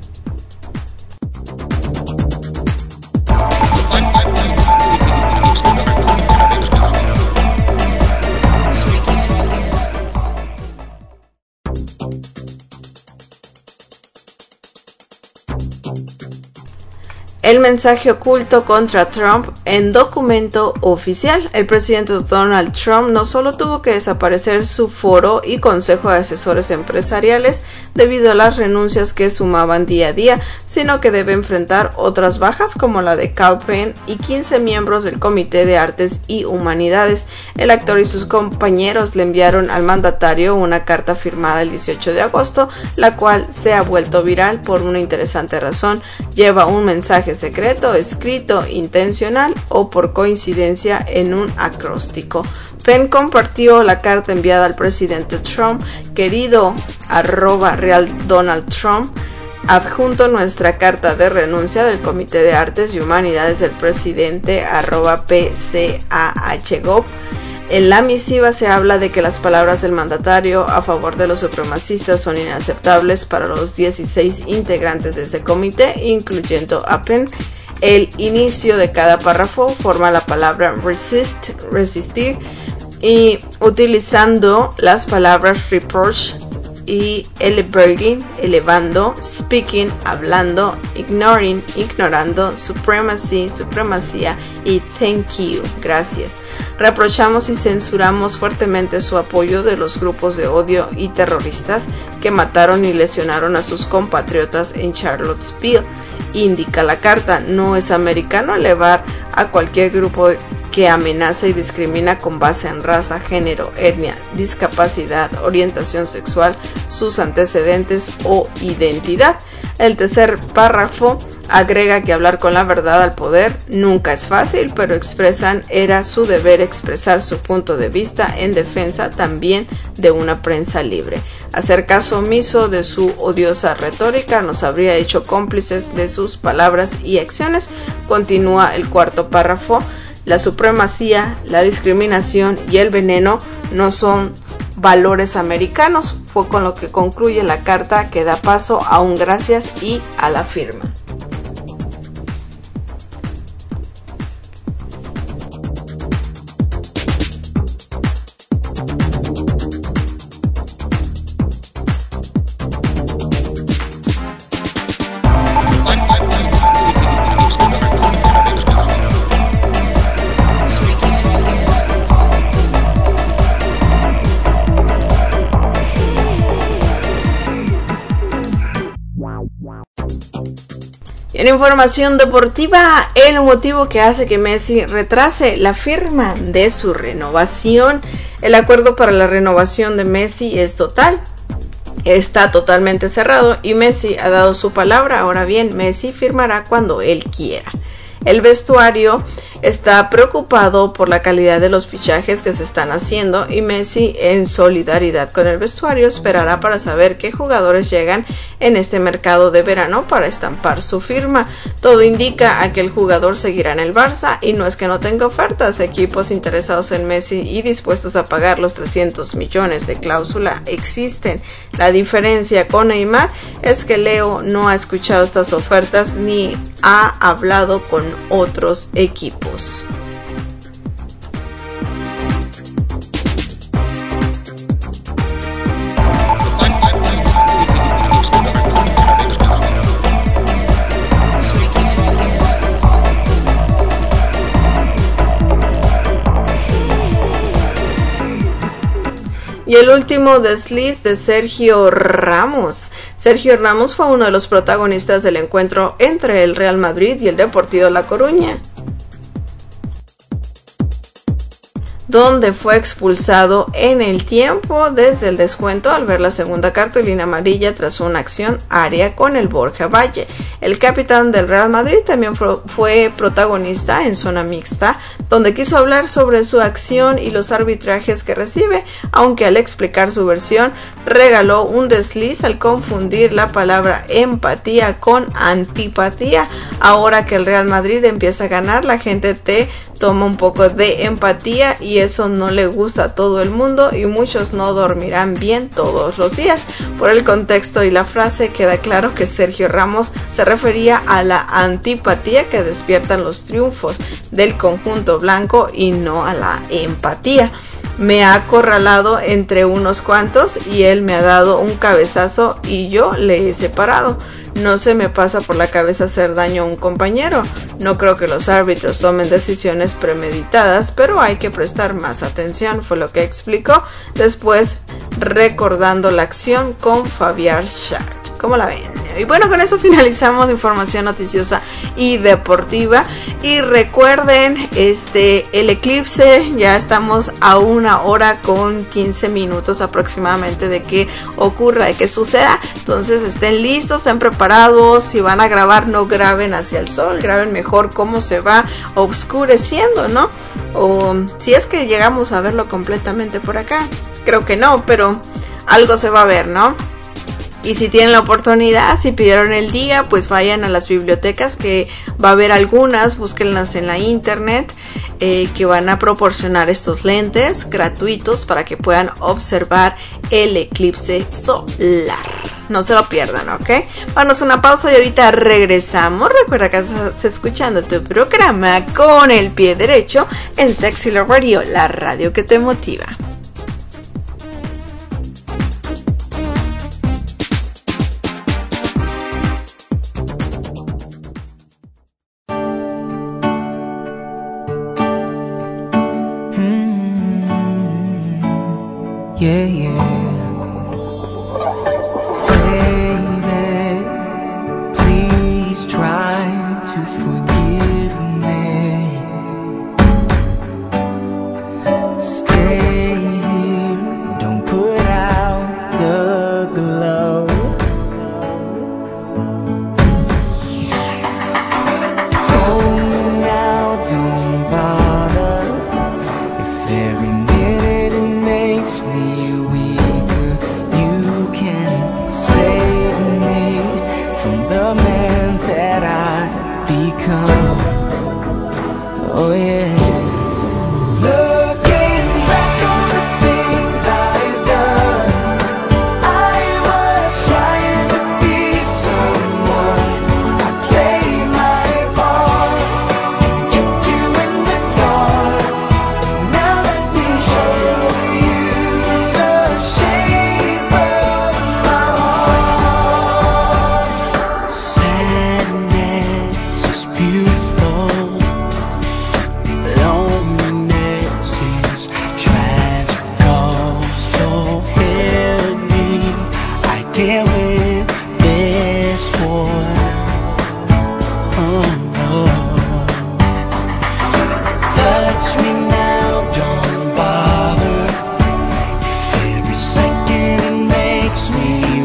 El mensaje oculto contra Trump en documento oficial. El presidente Donald Trump no solo tuvo que desaparecer su foro y consejo de asesores empresariales debido a las renuncias que sumaban día a día, sino que debe enfrentar otras bajas como la de Kal Penn y 15 miembros del Comité de Artes y Humanidades. El actor y sus compañeros le enviaron al mandatario una carta firmada el 18 de agosto, la cual se ha vuelto viral por una interesante razón. Lleva un mensaje secreto, escrito, intencional o por coincidencia en un acróstico. Penn compartió la carta enviada al presidente Trump, querido @RealDonaldTrump, adjunto nuestra carta de renuncia del Comité de Artes y Humanidades del presidente @PCAHGov. En la misiva se habla de que las palabras del mandatario a favor de los supremacistas son inaceptables para los 16 integrantes de ese comité, incluyendo a Penn. El inicio de cada párrafo forma la palabra resist, resistir, y utilizando las palabras reproach y elevating, elevando, speaking, hablando, ignoring, ignorando, supremacy, supremacía y thank you, gracias. Reprochamos y censuramos fuertemente su apoyo de los grupos de odio y terroristas que mataron y lesionaron a sus compatriotas en Charlottesville. Indica la carta, no es americano elevar a cualquier grupo que amenaza y discrimina con base en raza, género, etnia, discapacidad, orientación sexual, sus antecedentes o identidad. El tercer párrafo agrega que hablar con la verdad al poder nunca es fácil, pero expresan era su deber expresar su punto de vista en defensa también de una prensa libre. Hacer caso omiso de su odiosa retórica nos habría hecho cómplices de sus palabras y acciones. Continúa el cuarto párrafo. La supremacía, la discriminación y el veneno no son valores americanos, fue con lo que concluye la carta que da paso a un gracias y a la firma. En información deportiva, el motivo que hace que Messi retrase la firma de su renovación. El acuerdo para la renovación de Messi es total está totalmente cerrado y Messi ha dado su palabra. Ahora bien, Messi firmará cuando él quiera. El vestuario está preocupado por la calidad de los fichajes que se están haciendo y Messi, en solidaridad con el vestuario, esperará para saber qué jugadores llegan en este mercado de verano para estampar su firma. Todo indica a que el jugador seguirá en el Barça y no es que no tenga ofertas. Equipos interesados en Messi y dispuestos a pagar los 300 millones de cláusula existen. La diferencia con Neymar es que Leo no ha escuchado estas ofertas ni ha hablado con otros equipos. Y el último desliz de Sergio Ramos. Sergio Ramos fue uno de los protagonistas del encuentro entre el Real Madrid y el Deportivo La Coruña, donde fue expulsado en el tiempo desde el descuento al ver la segunda cartulina amarilla tras una acción área con el Borja Valle. El capitán del Real Madrid también fue protagonista en zona mixta, donde quiso hablar sobre su acción y los arbitrajes que recibe, aunque al explicar su versión regaló un desliz al confundir la palabra empatía con antipatía. Ahora que el Real Madrid empieza a ganar, la gente toma un poco de empatía y eso no le gusta a todo el mundo y muchos no dormirán bien todos los días. Por el contexto y la frase queda claro que Sergio Ramos se refería a la antipatía que despiertan los triunfos del conjunto blanco y no a la empatía. Me ha acorralado entre unos cuantos y él me ha dado un cabezazo y yo le he separado. No se me pasa por la cabeza hacer daño a un compañero. No creo que los árbitros tomen decisiones premeditadas, pero hay que prestar más atención, fue lo que explicó después recordando la acción con Fabián Schär. ¿Cómo la ven? Y bueno, con eso finalizamos la información noticiosa y deportiva. Y recuerden, el eclipse, ya estamos a 1 hora con 15 minutos aproximadamente de que ocurra, de que suceda. Entonces estén listos, estén preparados. Si van a grabar, no graben hacia el sol, graben mejor cómo se va oscureciendo, ¿no? O si es que llegamos a verlo completamente por acá. Creo que no, pero algo se va a ver, ¿no? Y si tienen la oportunidad, si pidieron el día, pues vayan a las bibliotecas, que va a haber algunas, búsquenlas en la internet, que van a proporcionar estos lentes gratuitos para que puedan observar el eclipse solar. No se lo pierdan, ¿ok? Vamos a una pausa y ahorita regresamos. Recuerda que estás escuchando tu programa Con el Pie Derecho en Sexy Love Radio, la radio que te motiva. Yeah, yeah. Baby, please try to forgive me. Stay here, don't put out the glow. Hold me now, don't bother. If every minute it makes me weaker, you can save me from the man that I become. Oh yeah. Looking back on the things I've done, I was trying to be someone. I played my part, kept you in the dark. Now let me show you the shape of my heart. Sadness is beautiful, loneliness is tragic, so heavy. I can't win this war. Oh, oh. Touch me now, don't bother. Every second it makes me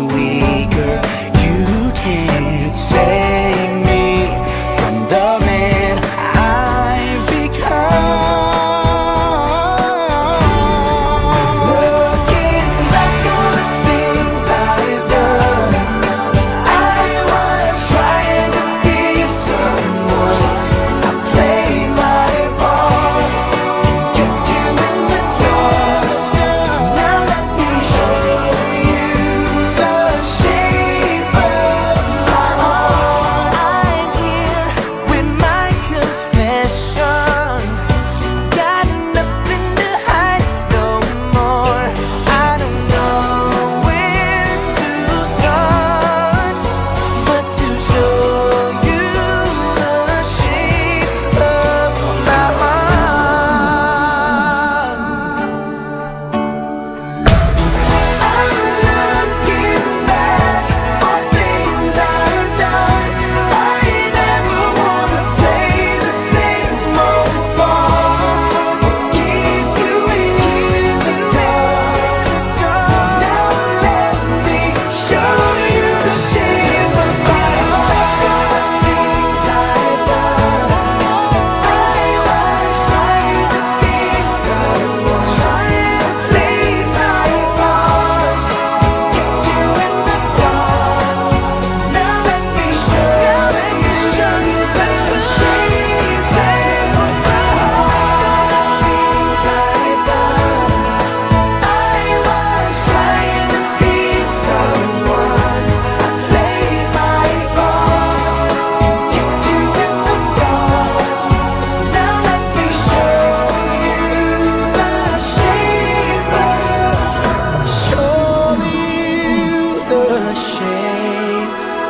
the shape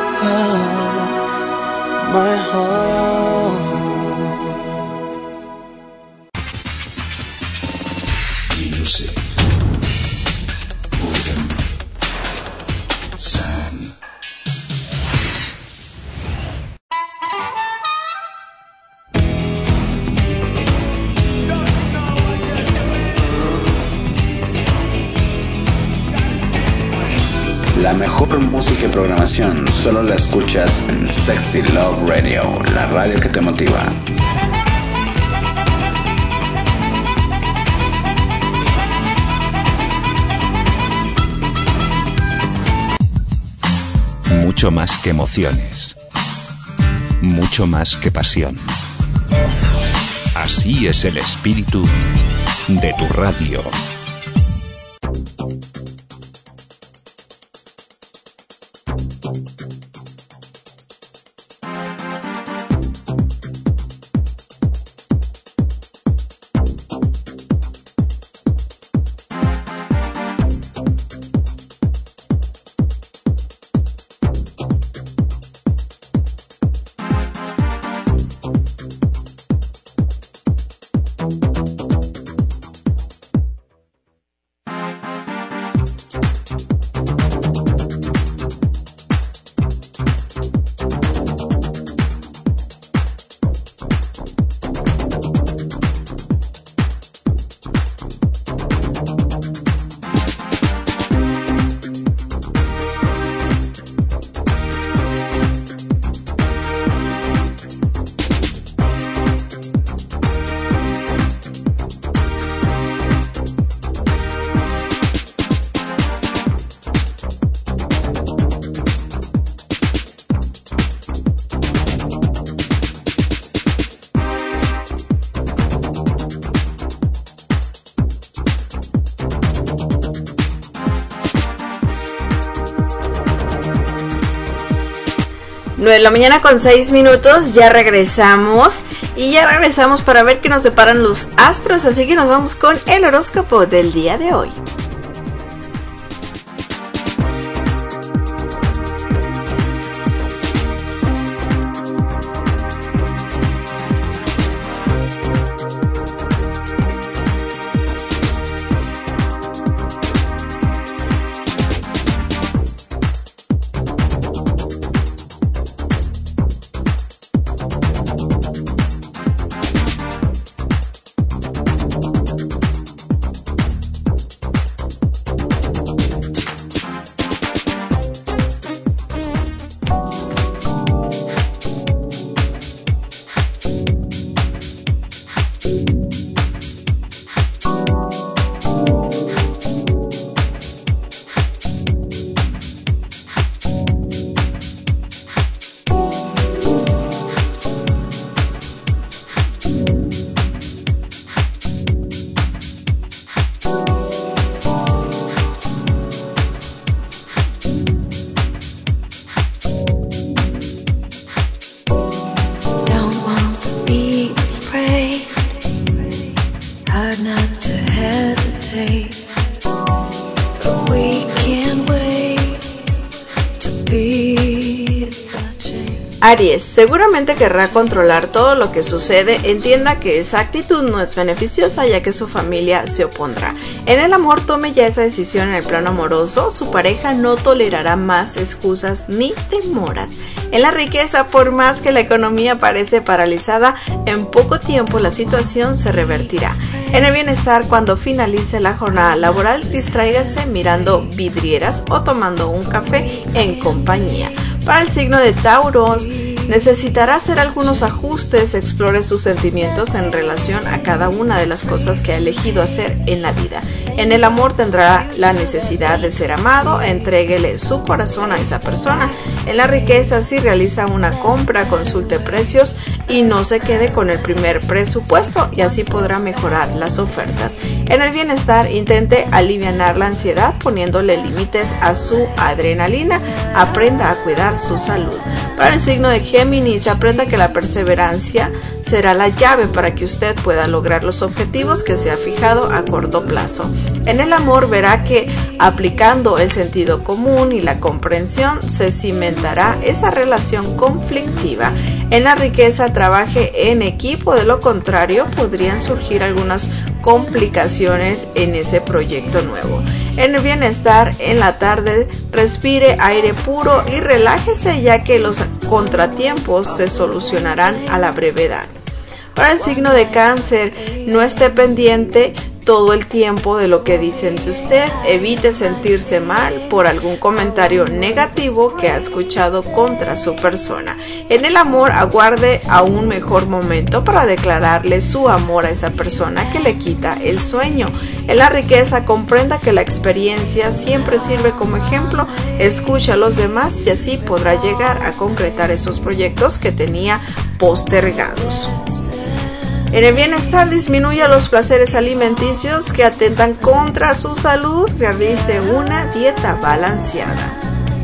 of my heart. Music. Rhythm. Sound. La mejor música y programación solo la escuchas en Sexy Love Radio, la radio que te motiva. Mucho más que emociones. Mucho más que pasión. Así es el espíritu de tu radio. De la mañana con 6 minutos, ya regresamos para ver qué nos deparan los astros, así que nos vamos con el horóscopo del día de hoy. Aries, seguramente querrá controlar todo lo que sucede. Entienda que esa actitud no es beneficiosa, ya que su familia se opondrá. En el amor, tome ya esa decisión en el plano amoroso. Su pareja no tolerará más excusas ni demoras. En la riqueza, por más que la economía parece paralizada, en poco tiempo la situación se revertirá. En el bienestar, cuando finalice la jornada laboral, distráigase mirando vidrieras o tomando un café en compañía. Para el signo de Tauro, necesitará hacer algunos ajustes, explore sus sentimientos en relación a cada una de las cosas que ha elegido hacer en la vida. En el amor tendrá la necesidad de ser amado, entréguele su corazón a esa persona. En la riqueza, si realiza una compra, consulte precios y no se quede con el primer presupuesto, y así podrá mejorar las ofertas. En el bienestar, intente alivianar la ansiedad poniéndole límites a su adrenalina, aprenda a cuidar su salud. Para el signo de Géminis, aprenda que la perseverancia será la llave para que usted pueda lograr los objetivos que se ha fijado a corto plazo. En el amor verá que aplicando el sentido común y la comprensión se cimentará esa relación conflictiva. En la riqueza, trabaje en equipo, de lo contrario podrían surgir algunas complicaciones en ese proyecto nuevo. En el bienestar, en la tarde, respire aire puro y relájese, ya que los contratiempos se solucionarán a la brevedad. Para el signo de Cáncer, no esté pendiente todo el tiempo de lo que dicen de usted. Evite sentirse mal por algún comentario negativo que ha escuchado contra su persona. En el amor, aguarde a un mejor momento para declararle su amor a esa persona que le quita el sueño. En la riqueza, comprenda que la experiencia siempre sirve como ejemplo. Escucha a los demás y así podrá llegar a concretar esos proyectos que tenía postergados. En el bienestar, disminuya los placeres alimenticios que atentan contra su salud. Realice una dieta balanceada.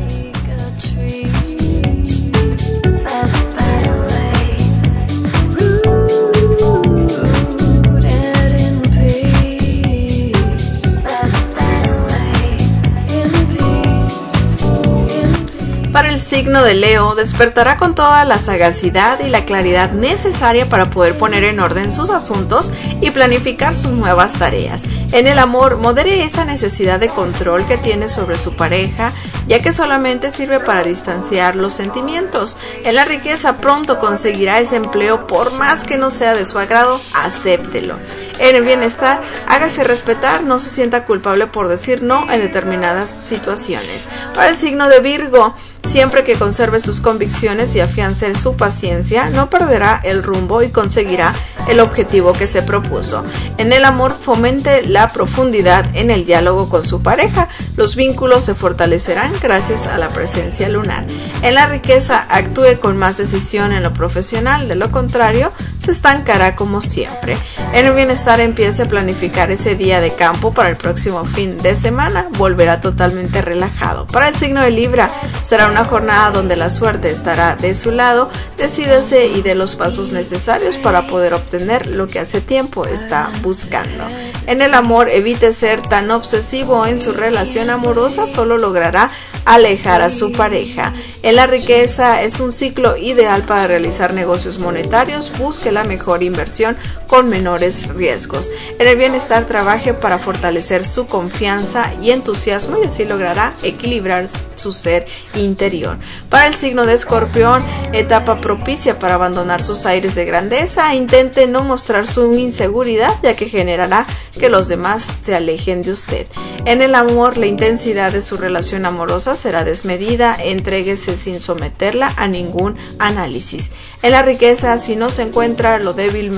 Para el signo de Leo, despertará con toda la sagacidad y la claridad necesaria para poder poner en orden sus asuntos y planificar sus nuevas tareas. En el amor, modere esa necesidad de control que tiene sobre su pareja, ya que solamente sirve para distanciar los sentimientos. En la riqueza, pronto conseguirá ese empleo, por más que no sea de su agrado, acéptelo. En el bienestar, hágase respetar, no se sienta culpable por decir no en determinadas situaciones. Para el signo de Virgo, siempre que conserve sus convicciones y afiance su paciencia, no perderá el rumbo y conseguirá el objetivo que se propuso. En el amor, fomente la profundidad en el diálogo con su pareja. Los vínculos se fortalecerán gracias a la presencia lunar. En la riqueza, actúe con más decisión en lo profesional, de lo contrario, se estancará como siempre. En el bienestar, empiece a planificar ese día de campo para el próximo fin de semana, volverá totalmente relajado. Para el signo de Libra, será una jornada donde la suerte estará de su lado. Decídase y dé los pasos necesarios para poder obtener lo que hace tiempo está buscando. En el amor, evite ser tan obsesivo en su relación amorosa, solo logrará alejar a su pareja. En la riqueza, es un ciclo ideal para realizar negocios monetarios. Busque la mejor inversión con menores riesgos. En el bienestar, trabaje para fortalecer su confianza y entusiasmo y así logrará equilibrar su ser interior. Para el signo de Escorpión, etapa propicia para abandonar sus aires de grandeza. Intente no mostrar su inseguridad, ya que generará que los demás se alejen de usted. En el amor, la intensidad de su relación amorosa será desmedida. Entréguese sin someterla a ningún análisis. En la riqueza, si no se encuentra lo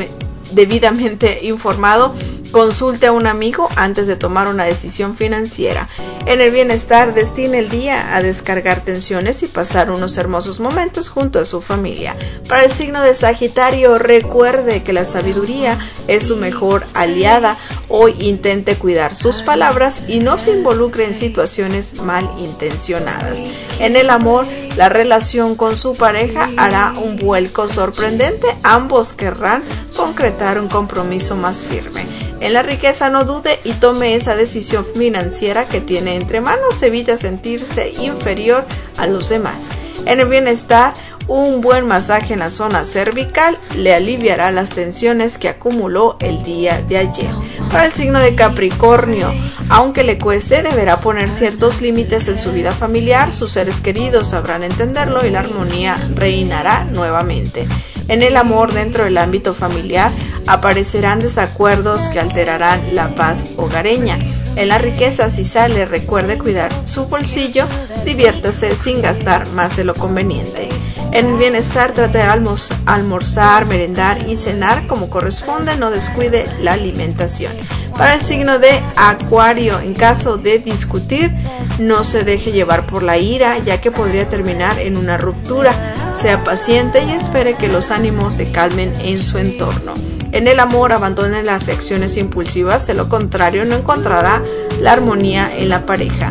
debidamente informado, consulte a un amigo antes de tomar una decisión financiera. En el bienestar, destine el día a descargar tensiones y pasar unos hermosos momentos junto a su familia. Para el signo de Sagitario, recuerde que la sabiduría es su mejor aliada. Hoy intente cuidar sus palabras y no se involucre en situaciones malintencionadas. En el amor, la relación con su pareja hará un vuelco sorprendente. Ambos querrán concretar un compromiso más firme. En la riqueza, no dude y tome esa decisión financiera que tiene entre manos. Evite sentirse inferior a los demás. En el bienestar, un buen masaje en la zona cervical le aliviará las tensiones que acumuló el día de ayer. Para el signo de Capricornio, aunque le cueste, deberá poner ciertos límites en su vida familiar. Sus seres queridos sabrán entenderlo y la armonía reinará nuevamente. En el amor, dentro del ámbito familiar, aparecerán desacuerdos que alterarán la paz hogareña. En la riqueza, si sale, recuerde cuidar su bolsillo, diviértase sin gastar más de lo conveniente. En el bienestar, trate de almorzar, merendar y cenar como corresponde, no descuide la alimentación. Para el signo de Acuario, en caso de discutir, no se deje llevar por la ira, ya que podría terminar en una ruptura. Sea paciente y espere que los ánimos se calmen en su entorno. En el amor, abandone las reacciones impulsivas, de lo contrario no encontrará la armonía en la pareja.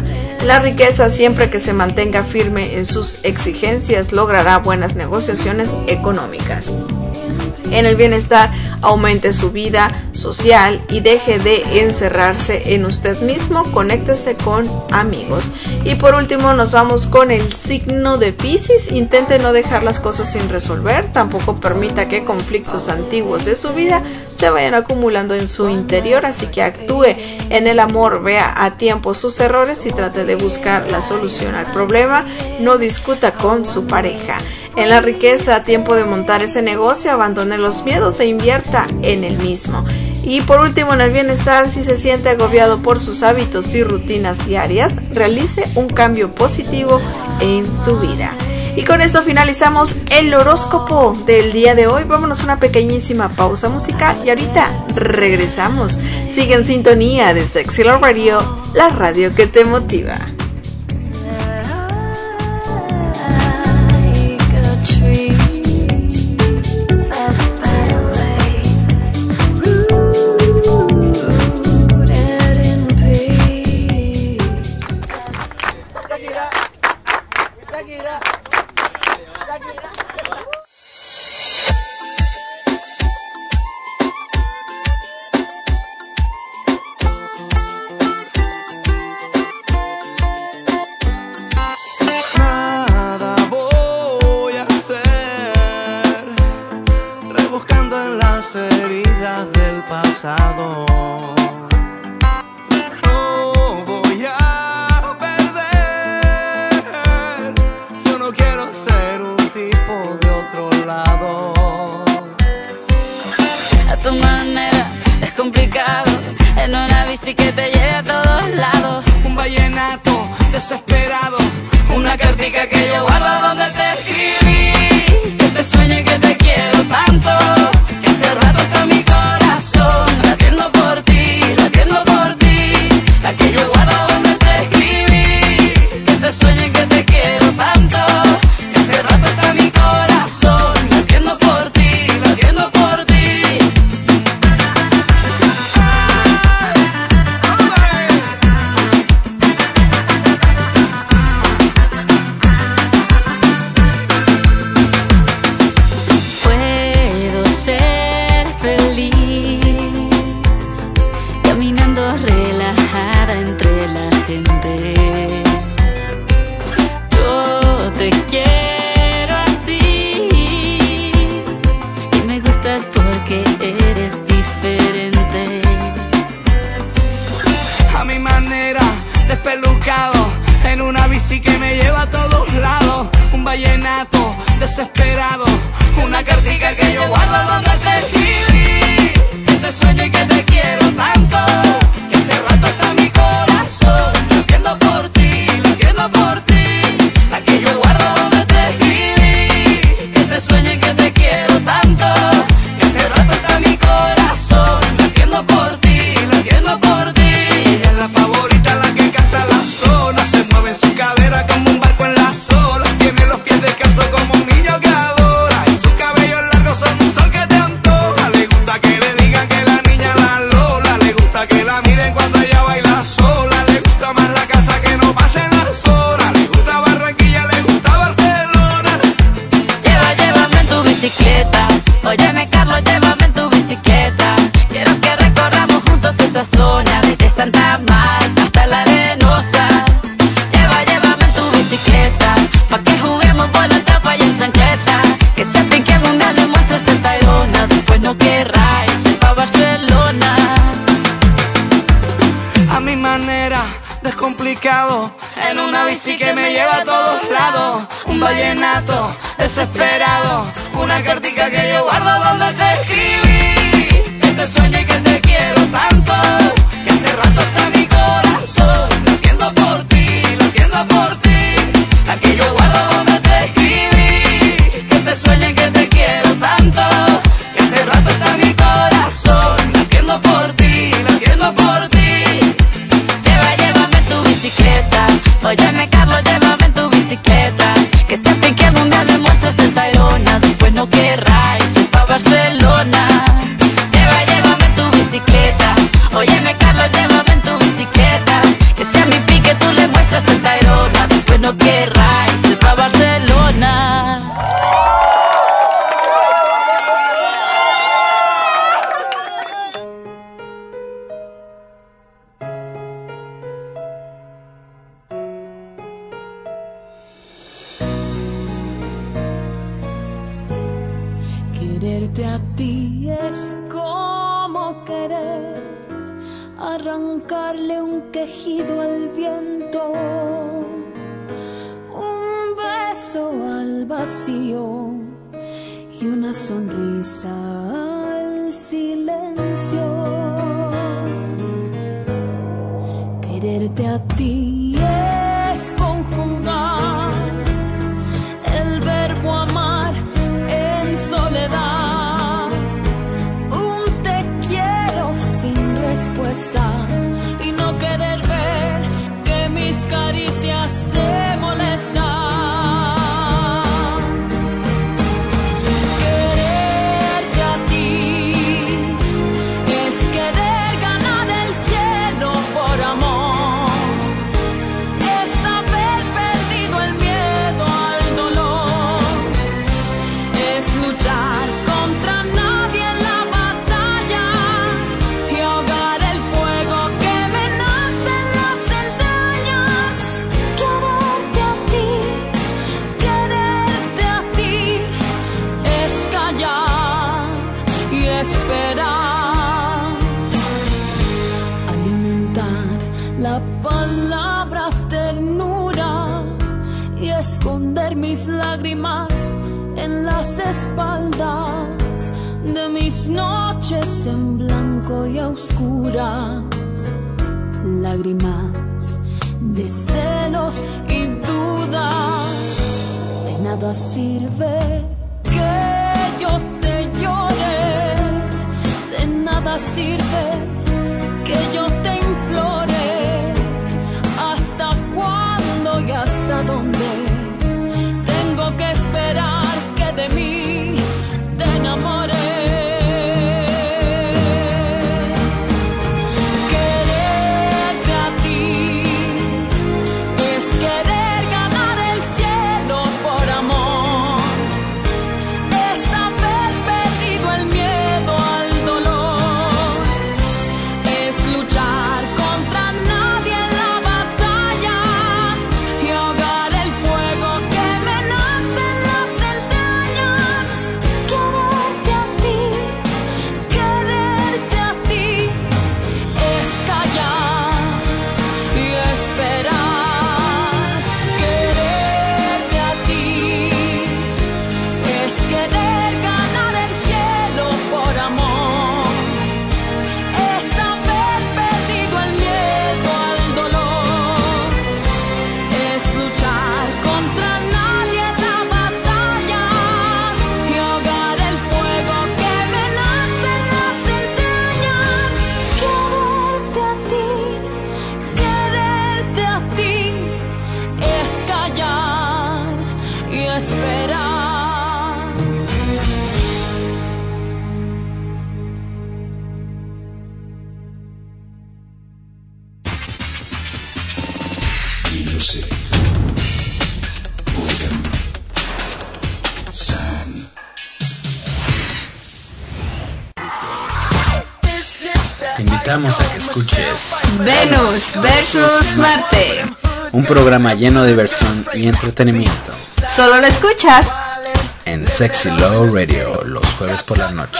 La riqueza, siempre que se mantenga firme en sus exigencias, logrará buenas negociaciones económicas. En el bienestar, aumente su vida social y deje de encerrarse en usted mismo, conéctese con amigos. Y por último nos vamos con el signo de Piscis. Intente no dejar las cosas sin resolver, tampoco permita que conflictos antiguos de su vida se vayan acumulando en su interior, así que actúe en el amor, vea a tiempo sus errores y trate de buscar la solución al problema, no discuta con su pareja. En la riqueza, tiempo de montar ese negocio, abandone los miedos e invierta en el mismo. Y por último, en el bienestar, si se siente agobiado por sus hábitos y rutinas diarias, realice un cambio positivo en su vida. Y con esto finalizamos el horóscopo del día de hoy. Vámonos a una pequeñísima pausa musical y ahorita regresamos. Sigue en sintonía de Sexy Love Radio, la radio que te motiva. En una bici que me lleva a todos lados, un vallenato desesperado, una cartica que yo guardo donde te escribí, que te sueño y que te quiero tanto, que hace rato está mi corazón latiendo por ti, la que yo guardo donde te escribí, que te sueño y que te quiero tanto, que hace rato está mi corazón latiendo por ti, Óyeme Carlos, llévame en tu bicicleta, que siempre que algún día demuestres el Tayrona, después no querrás ir pa' Barcelona. Llévame en tu bicicleta, óyeme va y se va a Barcelona. Quererte a ti es como querer arrancarle un quejido al viento, un beso al vacío y una sonrisa al silencio. Quererte a ti es conjugar el verbo amar en soledad, un te quiero sin respuesta y no querer ver que mis caricias te molestan. Quererte a ti es querer ganar el cielo por amor, es haber perdido el miedo al dolor, es luchar contra nadie en la batalla y ahogar el fuego que me nace en las entrañas. Quererte a ti es callar y esperar, alimentar la palabra ternura y esconder mis lágrimas en las espaldas de mis noches en blanco y a oscuras, lágrimas de celos y dudas. De nada sirve que yo te llore, de nada sirve que yo te implore. ¿Hasta cuándo y hasta dónde tengo que esperar que de mí te enamores? Quererte a ti es querer ganar el cielo por amor, es haber perdido el miedo al dolor, es luchar contra nadie en la batalla y ahogar el fuego que me nace en las entrañas. Quererte a ti es callar y esperar. Quererte a ti es querer ganar el cielo por amor, es haber perdido el miedo al dolor, es luchar contra nadie en la batalla y ahogar el fuego que me nace en las entrañas. Quererte a ti es callar y esperar. Music. Organ. Sound. Te invitamos a que escuches Venus versus Marte. un programa lleno de diversión y entretenimiento Solo lo escuchas en Sexy Love Radio los jueves por la noche.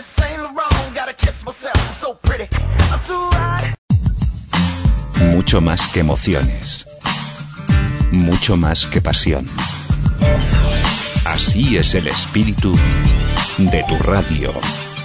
Mucho más que emociones. Mucho más que pasión. Así es el espíritu de tu radio.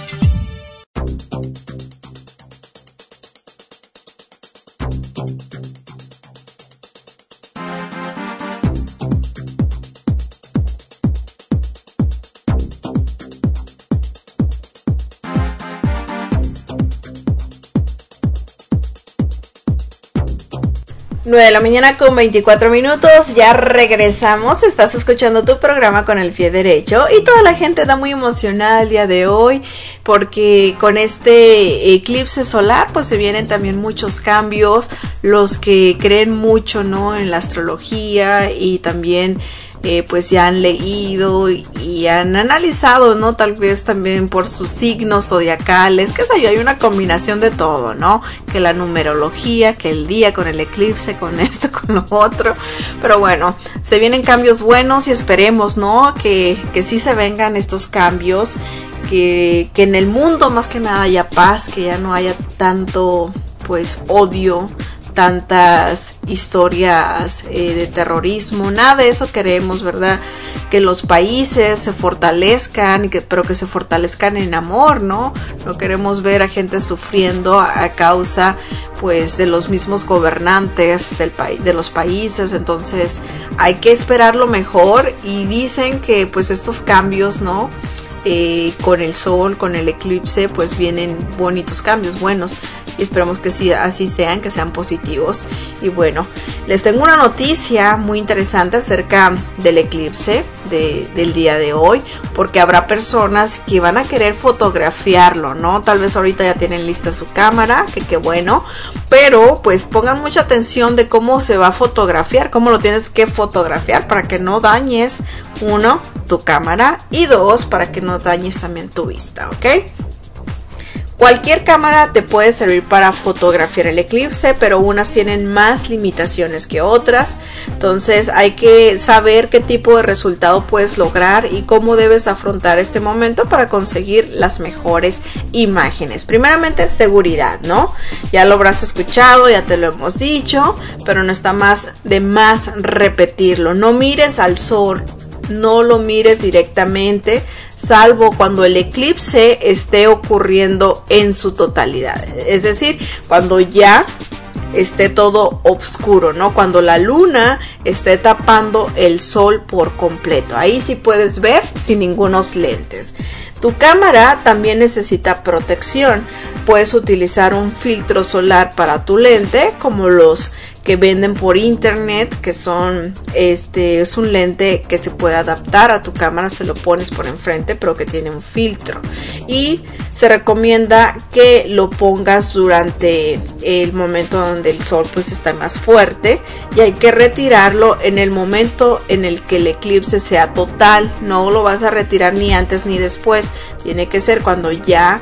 Nueve de la mañana con 24 minutos, ya regresamos, estás escuchando tu programa con el pie derecho y toda la gente está muy emocionada el día de hoy porque con este eclipse solar pues se vienen también muchos cambios. Los que creen mucho, ¿no?, en la astrología y también pues ya han leído y han analizado, ¿no?, tal vez también por sus signos zodiacales, qué sé yo, hay una combinación de todo, ¿no?, que la numerología, que el día con el eclipse, con esto, con lo otro, pero bueno, se vienen cambios buenos y esperemos, ¿no?, que sí se vengan estos cambios, que en el mundo más que nada haya paz, que ya no haya tanto pues odio, tantas historias de terrorismo, nada de eso queremos, ¿verdad? Que los países se fortalezcan, pero que se fortalezcan en amor, ¿no? No queremos ver a gente sufriendo a causa pues de los mismos gobernantes de los países. Entonces hay que esperar lo mejor y dicen que pues estos cambios, ¿no?, con el sol, con el eclipse, pues vienen bonitos cambios, buenos, y esperamos que sí, así sean, que sean positivos. Y bueno, les tengo una noticia muy interesante acerca del eclipse del día de hoy, porque habrá personas que van a querer fotografiarlo, ¿no? Tal vez ahorita ya tienen lista su cámara, que qué bueno, pero pues pongan mucha atención de cómo se va a fotografiar, cómo lo tienes que fotografiar para que no dañes, uno, tu cámara, y dos, para que no dañes también tu vista, ¿ok? Cualquier cámara te puede servir para fotografiar el eclipse, pero unas tienen más limitaciones que otras. Entonces hay que saber qué tipo de resultado puedes lograr y cómo debes afrontar este momento para conseguir las mejores imágenes. Primeramente, seguridad, ¿no? Ya lo habrás escuchado, ya te lo hemos dicho, pero no está de más repetirlo. No mires al sol, no lo mires directamente, salvo cuando el eclipse esté ocurriendo en su totalidad, es decir, cuando ya esté todo oscuro, ¿no? Cuando la luna esté tapando el sol por completo, ahí sí puedes ver sin ningunos lentes. Tu cámara también necesita protección. Puedes utilizar un filtro solar para tu lente, como los que venden por internet, que son es un lente que se puede adaptar a tu cámara, se lo pones por enfrente, pero que tiene un filtro, y se recomienda que lo pongas durante el momento donde el sol pues está más fuerte, y hay que retirarlo en el momento en el que el eclipse sea total. No lo vas a retirar ni antes ni después, tiene que ser cuando ya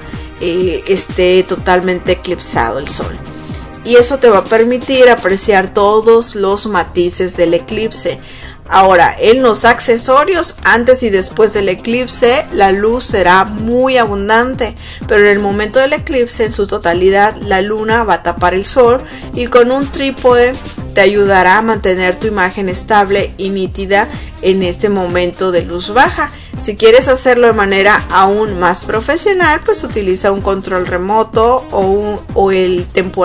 esté totalmente eclipsado el sol. Y eso te va a permitir apreciar todos los matices del eclipse. Ahora, en los accesorios, antes y después del eclipse, la luz será muy abundante, pero en el momento del eclipse, en su totalidad, la luna va a tapar el sol, y con un trípode te ayudará a mantener tu imagen estable y nítida en este momento de luz baja. Si quieres hacerlo de manera aún más profesional, pues utiliza un control remoto o el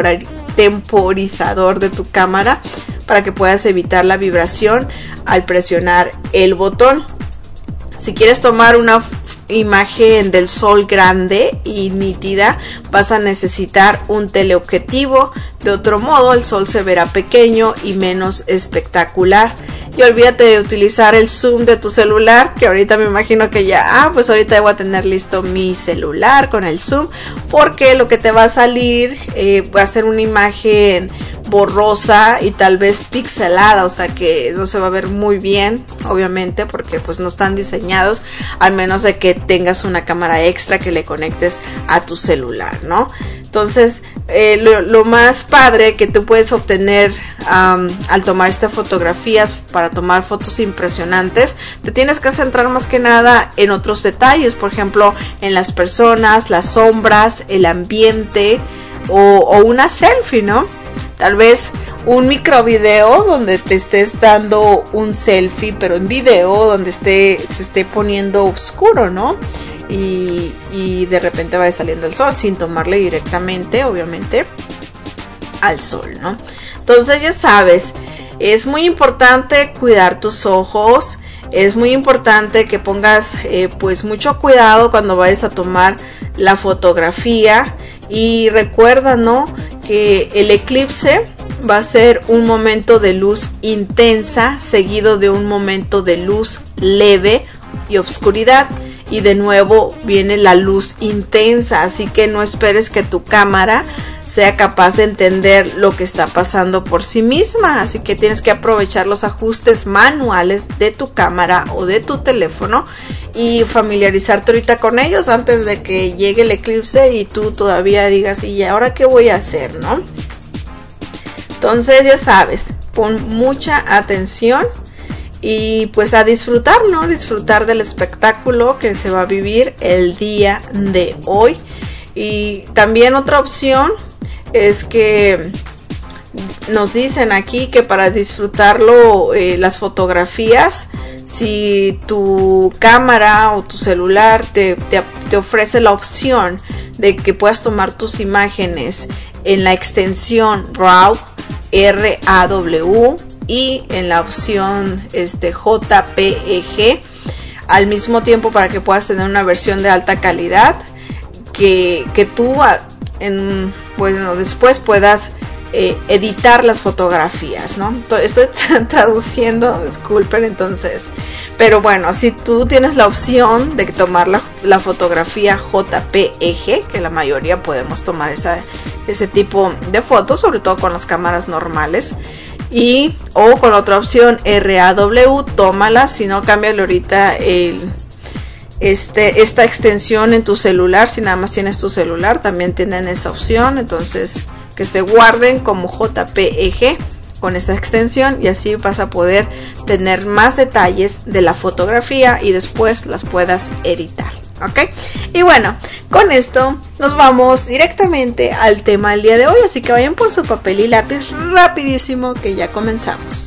temporizador de tu cámara para que puedas evitar la vibración al presionar el botón. Si quieres tomar una imagen del sol grande y nítida, vas a necesitar un teleobjetivo. De otro modo, el sol se verá pequeño y menos espectacular. Y olvídate de utilizar el zoom de tu celular, que ahorita me imagino que ya, pues ahorita voy a tener listo mi celular con el zoom, porque lo que te va a salir va a ser una imagen borrosa y tal vez pixelada, o sea que no se va a ver muy bien, obviamente, porque pues no están diseñados, al menos de que tengas una cámara extra que le conectes a tu celular, ¿no? Entonces, lo más padre que tú puedes obtener al tomar estas fotografías, para tomar fotos impresionantes, te tienes que centrar más que nada en otros detalles, por ejemplo, en las personas, las sombras, el ambiente o una selfie, ¿no? Tal vez un microvideo donde te estés dando un selfie, pero en video donde se esté poniendo oscuro, ¿no? Y de repente va saliendo el sol sin tomarle directamente, obviamente, al sol, ¿no? Entonces ya sabes, es muy importante cuidar tus ojos, es muy importante que pongas pues mucho cuidado cuando vayas a tomar la fotografía, y recuerda, ¿no?, que el eclipse va a ser un momento de luz intensa seguido de un momento de luz leve y obscuridad. y de nuevo viene la luz intensa, así que no esperes que tu cámara sea capaz de entender lo que está pasando por sí misma, así que tienes que aprovechar los ajustes manuales de tu cámara o de tu teléfono y familiarizarte ahorita con ellos antes de que llegue el eclipse y tú todavía digas, ¿y ahora qué voy a hacer?, ¿no? Entonces ya sabes, pon mucha atención y pues a disfrutar, ¿no? Disfrutar del espectáculo que se va a vivir el día de hoy. Y también otra opción es que nos dicen aquí que para disfrutarlo, las fotografías, si tu cámara o tu celular te ofrece la opción de que puedas tomar tus imágenes en la extensión RAW, RAW, y en la opción JPEG al mismo tiempo, para que puedas tener una versión de alta calidad que tú después puedas editar las fotografías, ¿no? Estoy traduciendo, disculpen, entonces, pero bueno, si tú tienes la opción de tomar la fotografía JPEG, que la mayoría podemos tomar ese tipo de fotos, sobre todo con las cámaras normales, o con otra opción RAW, tómala, si no, cámbiale ahorita esta extensión en tu celular. Si nada más tienes tu celular, también tienen esa opción, entonces que se guarden como JPEG con esta extensión y así vas a poder tener más detalles de la fotografía y después las puedas editar, ¿ok? Y bueno, con esto nos vamos directamente al tema del día de hoy, así que vayan por su papel y lápiz rapidísimo que ya comenzamos.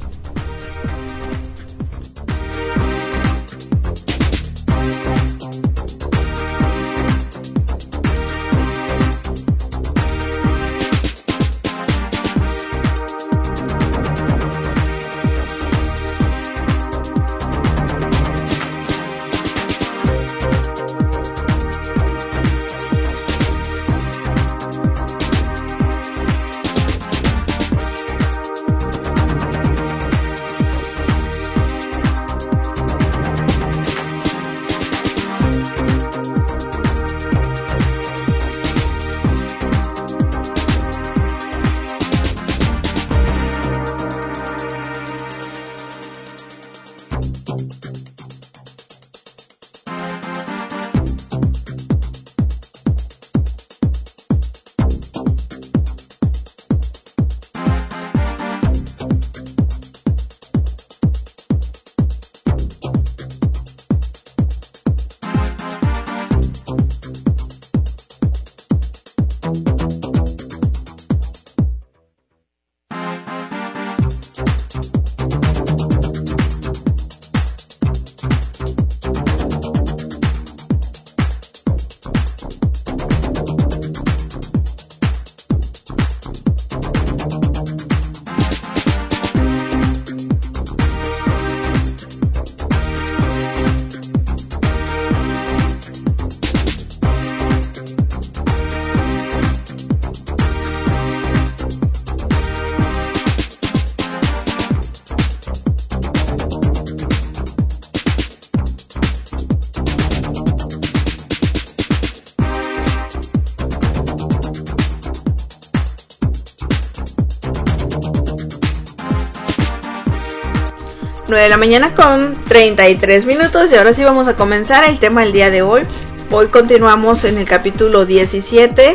De la mañana con 33 minutos y ahora sí vamos a comenzar el tema del día de hoy. Hoy continuamos en el capítulo 17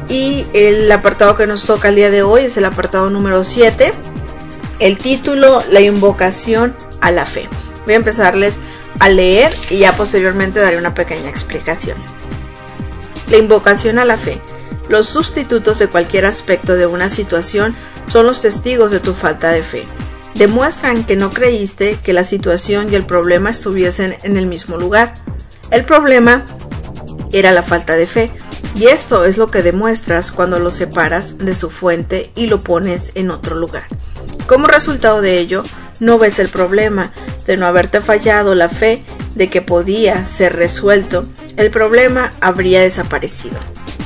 y el apartado que nos toca el día de hoy es el apartado número 7. El título, la invocación a la fe. Voy a empezarles a leer y ya posteriormente daré una pequeña explicación. La invocación a la fe. Los sustitutos de cualquier aspecto de una situación son los testigos de tu falta de fe. Demuestran que no creíste que la situación y el problema estuviesen en el mismo lugar. El problema era la falta de fe, y esto es lo que demuestras cuando lo separas de su fuente y lo pones en otro lugar. Como resultado de ello, no ves el problema de no haberte fallado la fe de que podía ser resuelto. El problema habría desaparecido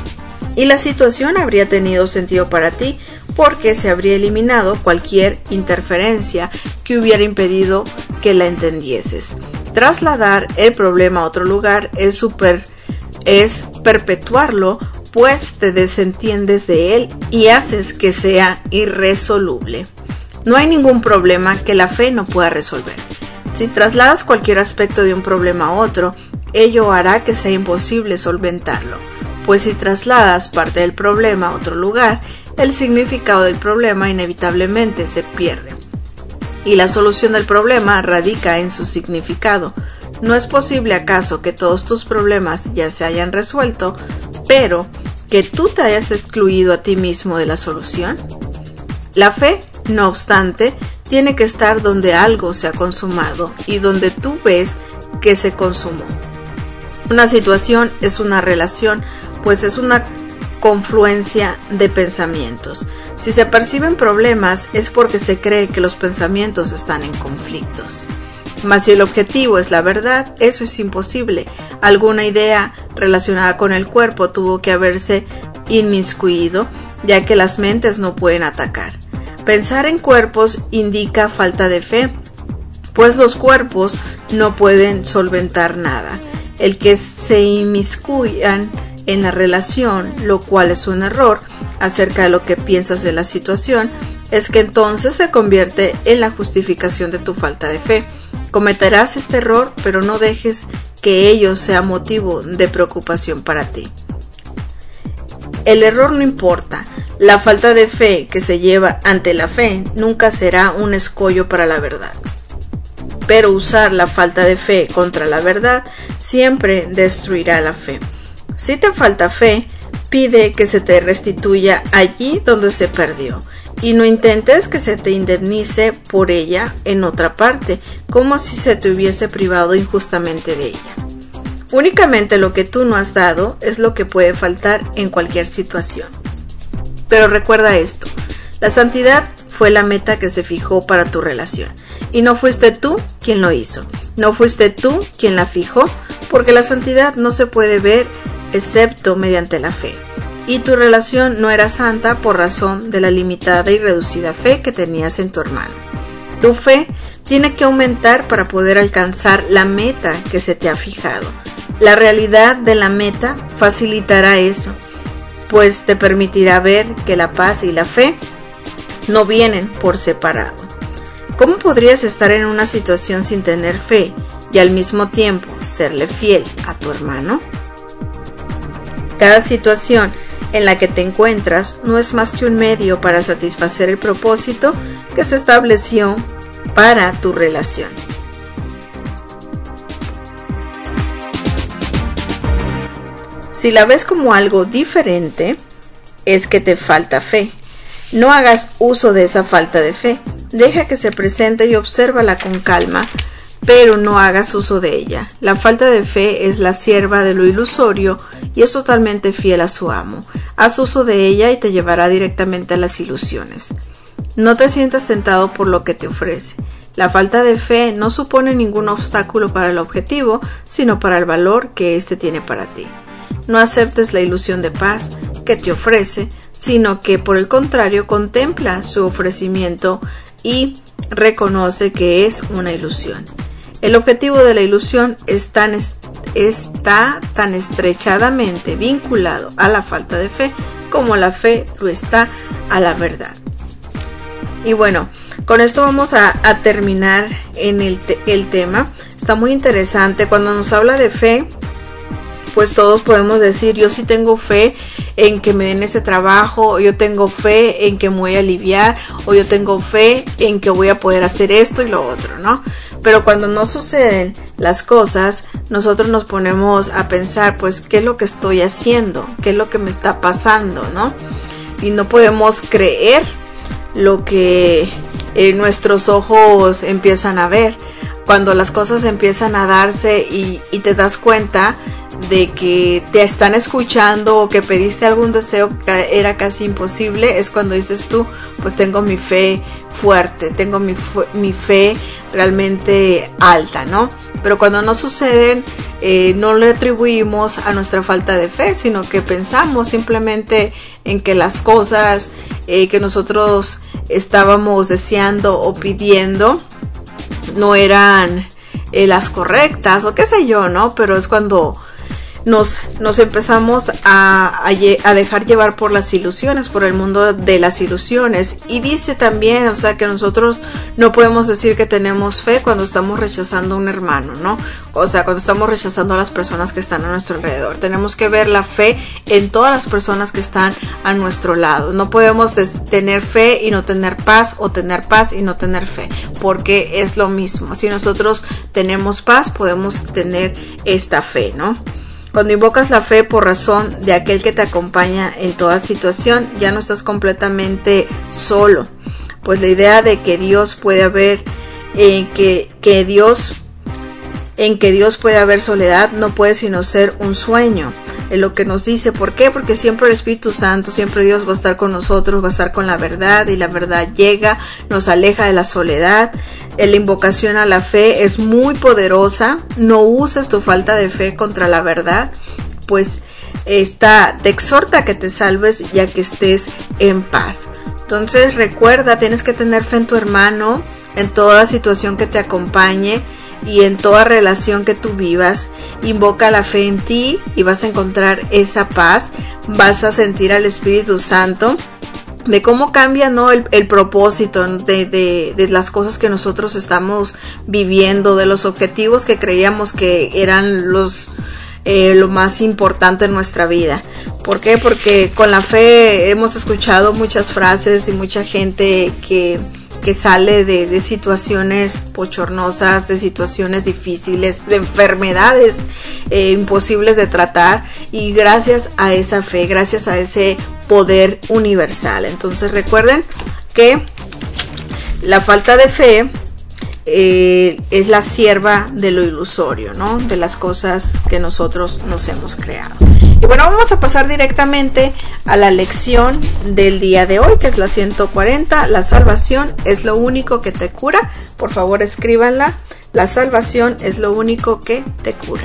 y la situación habría tenido sentido para ti, porque se habría eliminado cualquier interferencia que hubiera impedido que la entendieses. Trasladar el problema a otro lugar es perpetuarlo, pues te desentiendes de él y haces que sea irresoluble. No hay ningún problema que la fe no pueda resolver. Si trasladas cualquier aspecto de un problema a otro, ello hará que sea imposible solventarlo, pues si trasladas parte del problema a otro lugar, el significado del problema inevitablemente se pierde. Y la solución del problema radica en su significado. ¿No es posible acaso que todos tus problemas ya se hayan resuelto, pero que tú te hayas excluido a ti mismo de la solución? La fe, no obstante, tiene que estar donde algo se ha consumado y donde tú ves que se consumó. Una situación es una relación, pues es una confluencia de pensamientos. Si se perciben problemas es porque se cree que los pensamientos están en conflictos. Mas si el objetivo es la verdad, eso es imposible. Alguna idea relacionada con el cuerpo tuvo que haberse inmiscuido, ya que las mentes no pueden atacar. Pensar en cuerpos indica falta de fe, pues los cuerpos no pueden solventar nada. El que se inmiscuyan en la relación, lo cual es un error acerca de lo que piensas de la situación, es que entonces se convierte en la justificación de tu falta de fe. Cometerás este error, pero no dejes que ello sea motivo de preocupación para ti. El error no importa. La falta de fe que se lleva ante la fe nunca será un escollo para la verdad. Pero usar la falta de fe contra la verdad siempre destruirá la fe. Si te falta fe, pide que se te restituya allí donde se perdió. Y no intentes que se te indemnice por ella en otra parte, como si se te hubiese privado injustamente de ella. Únicamente lo que tú no has dado es lo que puede faltar en cualquier situación. Pero recuerda esto, la santidad fue la meta que se fijó para tu relación, y no fuiste tú quien lo hizo, no fuiste tú quien la fijó, porque la santidad no se puede ver excepto mediante la fe. Y tu relación no era santa por razón de la limitada y reducida fe que tenías en tu hermano. Tu fe tiene que aumentar para poder alcanzar la meta que se te ha fijado. La realidad de la meta facilitará eso, pues te permitirá ver que la paz y la fe no vienen por separado. ¿Cómo podrías estar en una situación sin tener fe y al mismo tiempo serle fiel a tu hermano? Cada situación en la que te encuentras no es más que un medio para satisfacer el propósito que se estableció para tu relación. Si la ves como algo diferente, es que te falta fe. No hagas uso de esa falta de fe. Deja que se presente y obsérvala con calma, pero no hagas uso de ella. La falta de fe es la sierva de lo ilusorio y es totalmente fiel a su amo. Haz uso de ella y te llevará directamente a las ilusiones. No te sientas tentado por lo que te ofrece. La falta de fe no supone ningún obstáculo para el objetivo, sino para el valor que éste tiene para ti. No aceptes la ilusión de paz que te ofrece, sino que por el contrario contempla su ofrecimiento y reconoce que es una ilusión. El objetivo de la ilusión está tan estrechadamente vinculado a la falta de fe como la fe lo está a la verdad. Y bueno, con esto vamos a terminar en el tema. Está muy interesante. Cuando nos habla de fe, pues todos podemos decir, yo sí tengo fe en que me den ese trabajo, o yo tengo fe en que me voy a aliviar, o yo tengo fe en que voy a poder hacer esto y lo otro, ¿no? Pero cuando no suceden las cosas, nosotros nos ponemos a pensar, pues, ¿qué es lo que estoy haciendo? ¿Qué es lo que me está pasando, no? Y no podemos creer lo que nuestros ojos empiezan a ver. Cuando las cosas empiezan a darse y te das cuenta de que te están escuchando o que pediste algún deseo que era casi imposible, es cuando dices tú, pues tengo mi fe fuerte, tengo mi fe realmente alta, ¿no? Pero cuando no suceden, no le atribuimos a nuestra falta de fe, sino que pensamos simplemente en que las cosas que nosotros estábamos deseando o pidiendo no eran las correctas o qué sé yo, ¿no? Pero es cuando nos empezamos a dejar llevar por las ilusiones, por el mundo de las ilusiones. Y dice también, o sea, que nosotros no podemos decir que tenemos fe cuando estamos rechazando a un hermano, ¿no? O sea, cuando estamos rechazando a las personas que están a nuestro alrededor. Tenemos que ver la fe en todas las personas que están a nuestro lado. No podemos tener fe y no tener paz, o tener paz y no tener fe, porque es lo mismo. Si nosotros tenemos paz, podemos tener esta fe, ¿no? Cuando invocas la fe por razón de aquel que te acompaña en toda situación, ya no estás completamente solo. Pues la idea de que Dios puede haber, en que Dios puede haber soledad, no puede sino ser un sueño. Es lo que nos dice. ¿Por qué? Porque siempre el Espíritu Santo, siempre Dios va a estar con nosotros, va a estar con la verdad, y la verdad llega, nos aleja de la soledad. La invocación a la fe es muy poderosa. No uses tu falta de fe contra la verdad, pues te exhorta a que te salves y a que estés en paz. Entonces recuerda, tienes que tener fe en tu hermano, en toda situación que te acompañe y en toda relación que tú vivas. Invoca la fe en ti y vas a encontrar esa paz. Vas a sentir al Espíritu Santo de cómo cambia, ¿no? el propósito de las cosas que nosotros estamos viviendo, de los objetivos que creíamos que eran lo más importante en nuestra vida. ¿Por qué? Porque con la fe hemos escuchado muchas frases y mucha gente que sale de situaciones bochornosas, de situaciones difíciles, de enfermedades imposibles de tratar, y gracias a esa fe, gracias a ese poder universal. Entonces recuerden que la falta de fe es la sierva de lo ilusorio, ¿no? De las cosas que nosotros nos hemos creado. Y bueno, vamos a pasar directamente a la lección del día de hoy, que es la 140. La salvación es lo único que te cura. Por favor, escríbanla. La salvación es lo único que te cura.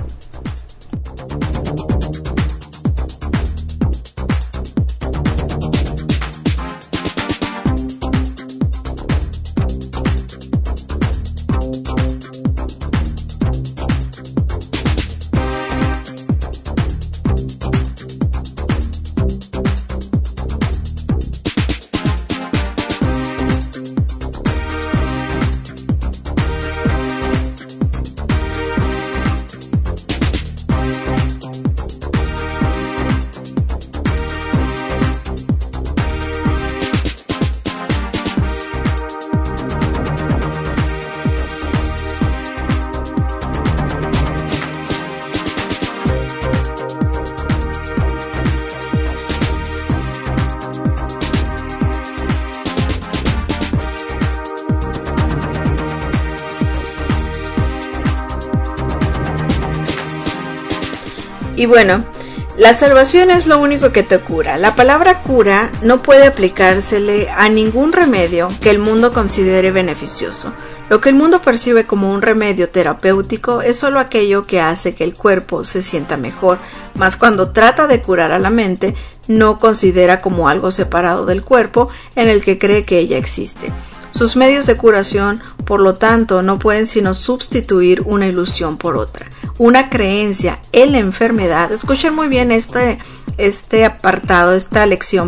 Y bueno, la salvación es lo único que te cura. La palabra cura no puede aplicársele a ningún remedio que el mundo considere beneficioso. Lo que el mundo percibe como un remedio terapéutico es solo aquello que hace que el cuerpo se sienta mejor, mas cuando trata de curar a la mente, no considera como algo separado del cuerpo en el que cree que ella existe. Sus medios de curación, por lo tanto, no pueden sino sustituir una ilusión por otra. Una creencia en la enfermedad. Escuchen muy bien este apartado, esta lección,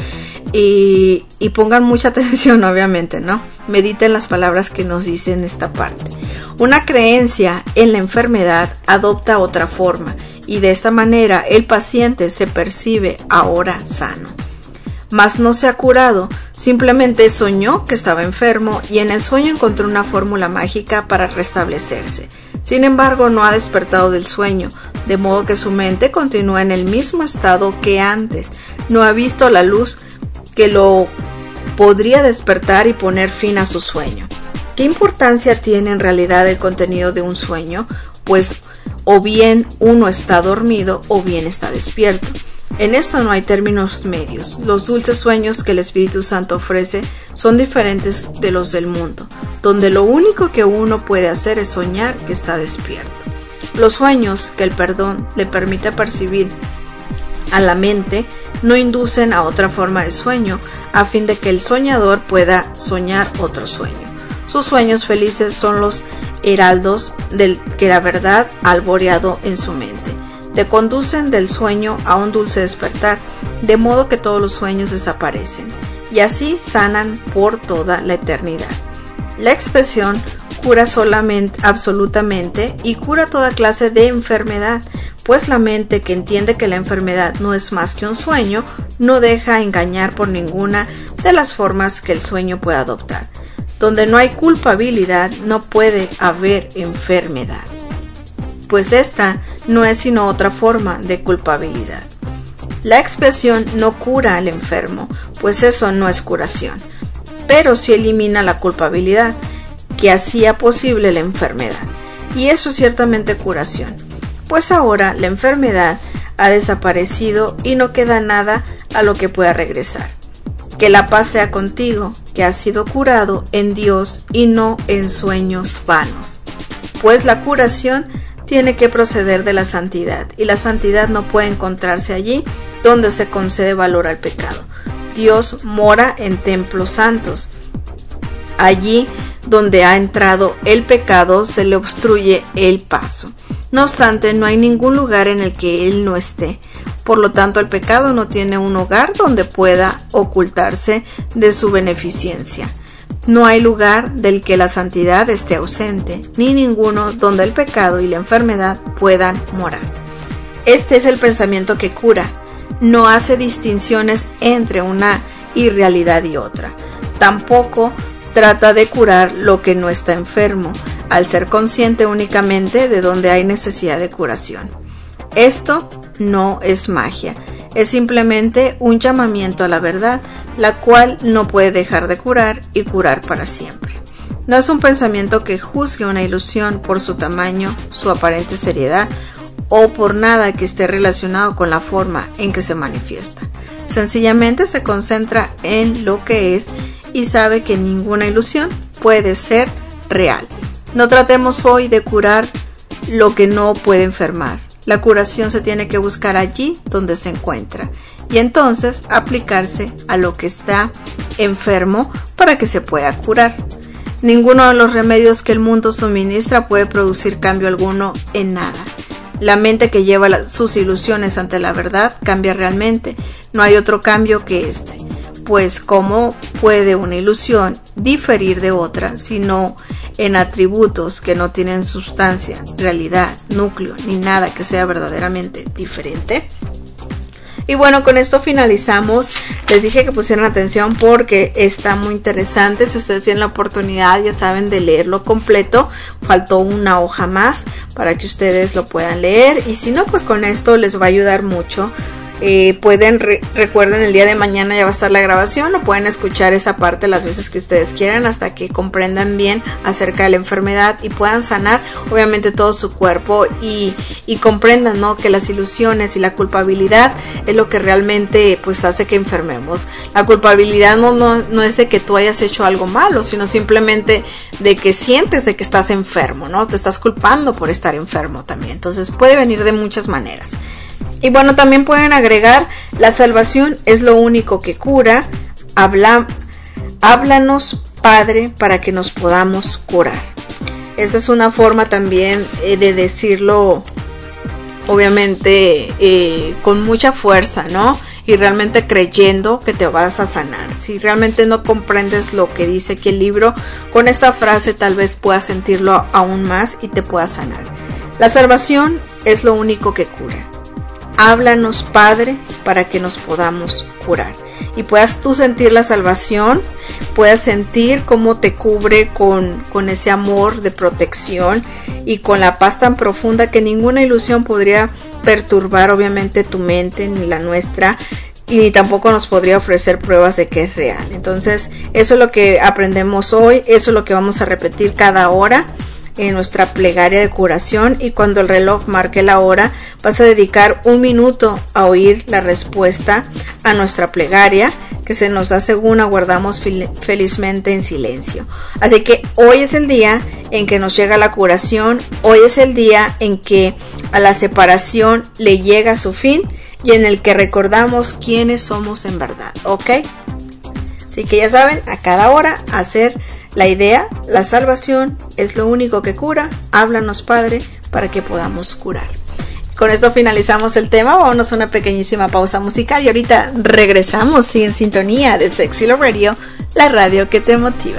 y pongan mucha atención, obviamente, ¿no? Mediten las palabras que nos dicen esta parte. Una creencia en la enfermedad adopta otra forma, y de esta manera el paciente se percibe ahora sano. Mas no se ha curado, simplemente soñó que estaba enfermo y en el sueño encontró una fórmula mágica para restablecerse. Sin embargo, no ha despertado del sueño, de modo que su mente continúa en el mismo estado que antes. No ha visto la luz que lo podría despertar y poner fin a su sueño. ¿Qué importancia tiene en realidad el contenido de un sueño? Pues o bien uno está dormido o bien está despierto. En esto no hay términos medios. Los dulces sueños que el Espíritu Santo ofrece son diferentes de los del mundo, donde lo único que uno puede hacer es soñar que está despierto. Los sueños que el perdón le permite percibir a la mente no inducen a otra forma de sueño, a fin de que el soñador pueda soñar otro sueño. Sus sueños felices son los heraldos del que la verdad ha alboreado en su mente. Le conducen del sueño a un dulce despertar, de modo que todos los sueños desaparecen, y así sanan por toda la eternidad. La expresión cura solamente, absolutamente, y cura toda clase de enfermedad, pues la mente que entiende que la enfermedad no es más que un sueño, no deja engañar por ninguna de las formas que el sueño pueda adoptar. Donde no hay culpabilidad, no puede haber enfermedad, pues esta no es sino otra forma de culpabilidad. La expiación no cura al enfermo, pues eso no es curación, pero sí elimina la culpabilidad que hacía posible la enfermedad, y eso es ciertamente curación, pues ahora la enfermedad ha desaparecido y no queda nada a lo que pueda regresar. Que la paz sea contigo, que has sido curado en Dios y no en sueños vanos, pues la curación tiene que proceder de la santidad, y la santidad no puede encontrarse allí donde se concede valor al pecado. Dios mora en templos santos. Allí donde ha entrado el pecado se le obstruye el paso. No obstante, no hay ningún lugar en el que Él no esté. Por lo tanto, el pecado no tiene un hogar donde pueda ocultarse de su beneficencia. No hay lugar del que la santidad esté ausente, ni ninguno donde el pecado y la enfermedad puedan morar. Este es el pensamiento que cura. No hace distinciones entre una irrealidad y otra. Tampoco trata de curar lo que no está enfermo, al ser consciente únicamente de donde hay necesidad de curación. Esto no es magia, es simplemente un llamamiento a la verdad, la cual no puede dejar de curar y curar para siempre. No es un pensamiento que juzgue una ilusión por su tamaño, su aparente seriedad o por nada que esté relacionado con la forma en que se manifiesta. Sencillamente se concentra en lo que es y sabe que ninguna ilusión puede ser real. No tratemos hoy de curar lo que no puede enfermar. La curación se tiene que buscar allí donde se encuentra y entonces aplicarse a lo que está enfermo para que se pueda curar. Ninguno de los remedios que el mundo suministra puede producir cambio alguno en nada. La mente que lleva sus ilusiones ante la verdad cambia realmente. No hay otro cambio que este. Pues ¿cómo puede una ilusión diferir de otra sino en atributos que no tienen sustancia, realidad, núcleo ni nada que sea verdaderamente diferente? Y bueno, con esto finalizamos. Les dije que pusieran atención porque está muy interesante. Si ustedes tienen la oportunidad, ya saben, de leerlo completo. Faltó una hoja más para que ustedes lo puedan leer. Y si no, pues con esto les va a ayudar mucho. Recuerden, el día de mañana ya va a estar la grabación, o pueden escuchar esa parte las veces que ustedes quieran hasta que comprendan bien acerca de la enfermedad y puedan sanar obviamente todo su cuerpo y comprendan, ¿no?, que las ilusiones y la culpabilidad es lo que realmente pues hace que enfermemos. La culpabilidad no es de que tú hayas hecho algo malo, sino simplemente de que sientes de que estás enfermo, ¿no? Te estás culpando por estar enfermo también. Entonces puede venir de muchas maneras. Y bueno, también pueden agregar: la salvación es lo único que cura. Háblanos, Padre, para que nos podamos curar. Esa es una forma también de decirlo, obviamente con mucha fuerza, ¿no? Y realmente creyendo que te vas a sanar. Si realmente no comprendes lo que dice aquí el libro, con esta frase tal vez puedas sentirlo aún más y te puedas sanar. La salvación es lo único que cura. Háblanos, Padre, para que nos podamos curar. Y puedas tú sentir la salvación, puedas sentir cómo te cubre con ese amor de protección y con la paz tan profunda que ninguna ilusión podría perturbar obviamente tu mente ni la nuestra, y tampoco nos podría ofrecer pruebas de que es real. Entonces eso es lo que aprendemos hoy, eso es lo que vamos a repetir cada hora en nuestra plegaria de curación, y cuando el reloj marque la hora vas a dedicar 1 minuto a oír la respuesta a nuestra plegaria que se nos da según aguardamos felizmente en silencio. Así que hoy es el día en que nos llega la curación, hoy es el día en que a la separación le llega su fin y en el que recordamos quiénes somos en verdad, ¿ok? Así que ya saben, a cada hora hacer La idea, la salvación, es lo único que cura. Háblanos, Padre, para que podamos curar. Con esto finalizamos el tema. Vámonos a una pequeñísima pausa musical y ahorita regresamos. Sigue en sintonía de Sexy Love Radio, la radio que te motiva.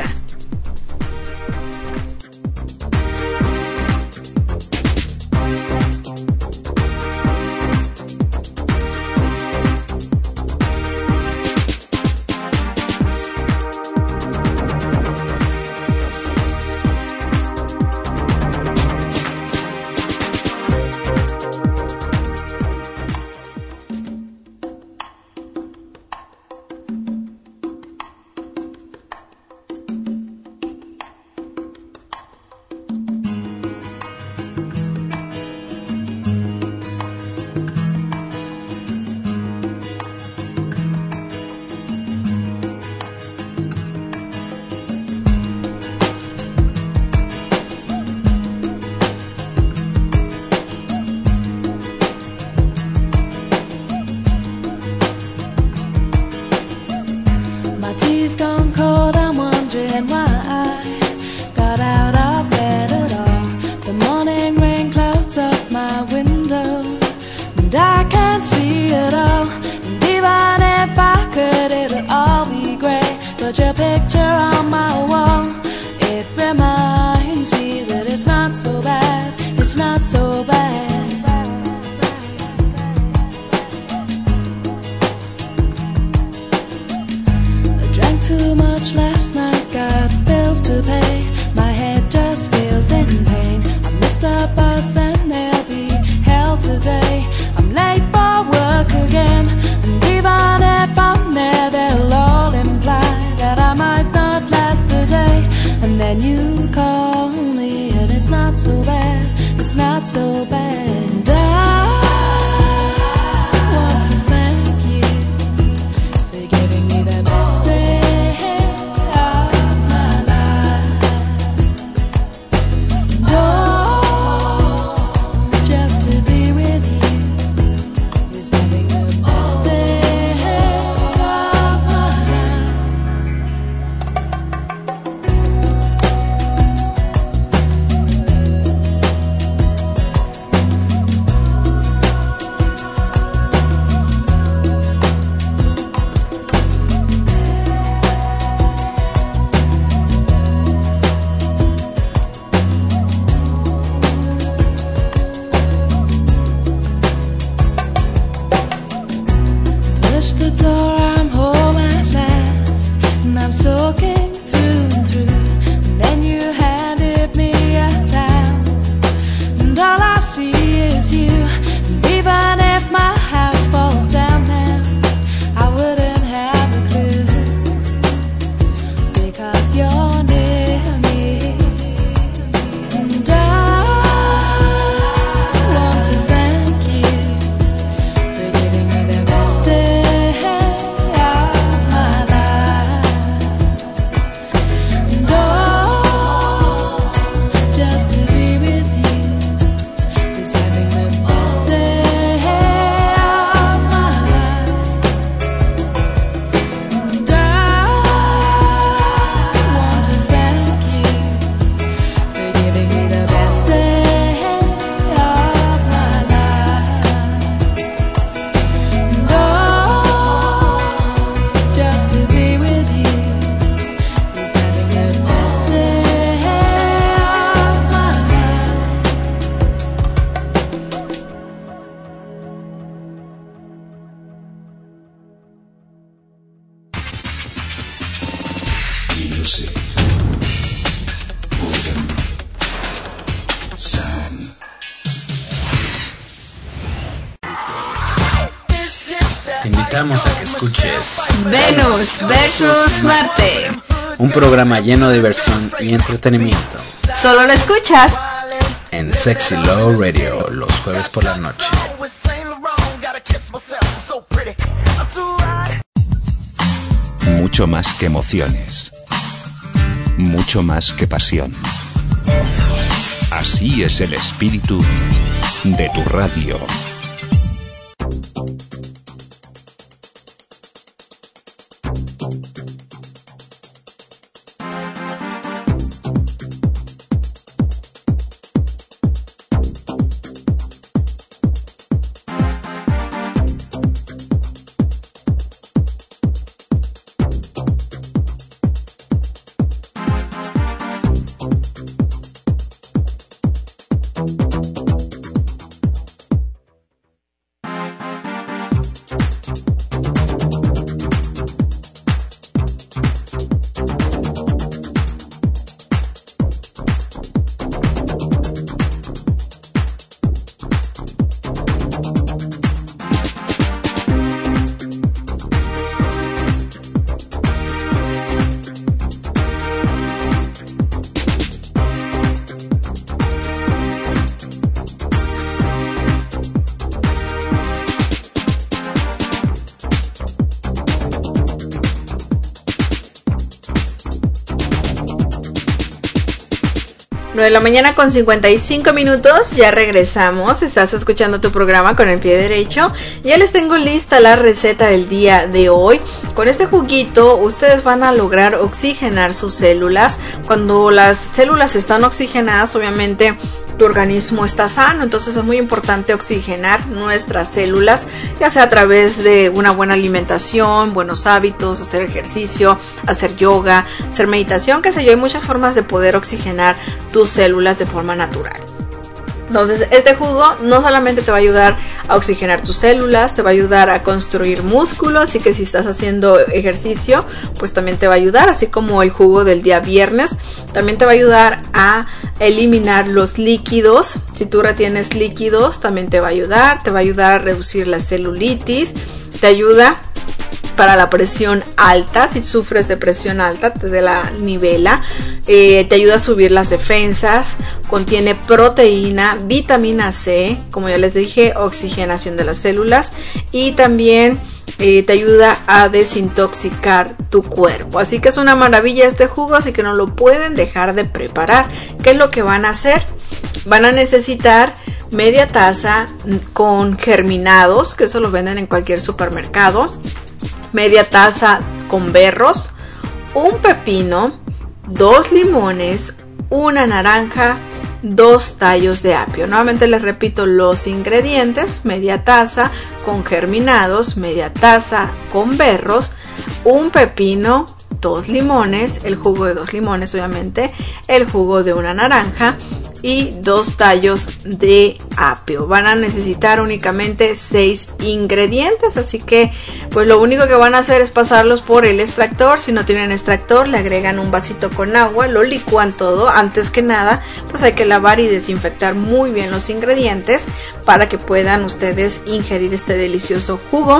Te invitamos a que escuches Venus versus Marte, un programa lleno de diversión y entretenimiento. Solo lo escuchas en Sexy Love Radio los jueves por la noche. Mucho más que emociones, mucho más que pasión. Así es el espíritu de tu radio. 9 de la mañana con 55 minutos, ya regresamos. Estás escuchando tu programa con el pie derecho. Ya les tengo lista la receta del día de hoy. Con este juguito ustedes van a lograr oxigenar sus células. Cuando las células están oxigenadas, obviamente tu organismo está sano, entonces es muy importante oxigenar nuestras células, ya sea a través de una buena alimentación, buenos hábitos, hacer ejercicio, hacer yoga, hacer meditación, qué sé yo. Hay muchas formas de poder oxigenar tus células de forma natural. Entonces este jugo no solamente te va a ayudar a oxigenar tus células, te va a ayudar a construir músculo, así que si estás haciendo ejercicio, pues también te va a ayudar, así como el jugo del día viernes, también te va a ayudar a eliminar los líquidos. Si tú retienes líquidos, también te va a ayudar a reducir la celulitis, te ayuda para la presión alta. Si sufres de presión alta, te la nivela, te ayuda a subir las defensas, contiene proteína, vitamina C, como ya les dije, oxigenación de las células, y también te ayuda a desintoxicar tu cuerpo. Así que es una maravilla este jugo, así que no lo pueden dejar de preparar. ¿Qué es lo que van a hacer? Van a necesitar media taza con germinados, que eso lo venden en cualquier supermercado, media taza con berros, un pepino, 2 limones, una naranja, 2 tallos de apio. Nuevamente les repito los ingredientes: media taza con germinados, media taza con berros, un pepino, 2 limones, el jugo de 2 limones obviamente, el jugo de una naranja y 2 tallos de apio. Van a necesitar únicamente 6 ingredientes, así que pues lo único que van a hacer es pasarlos por el extractor. Si no tienen extractor, le agregan un vasito con agua, lo licúan todo. Antes que nada, pues hay que lavar y desinfectar muy bien los ingredientes para que puedan ustedes ingerir este delicioso jugo.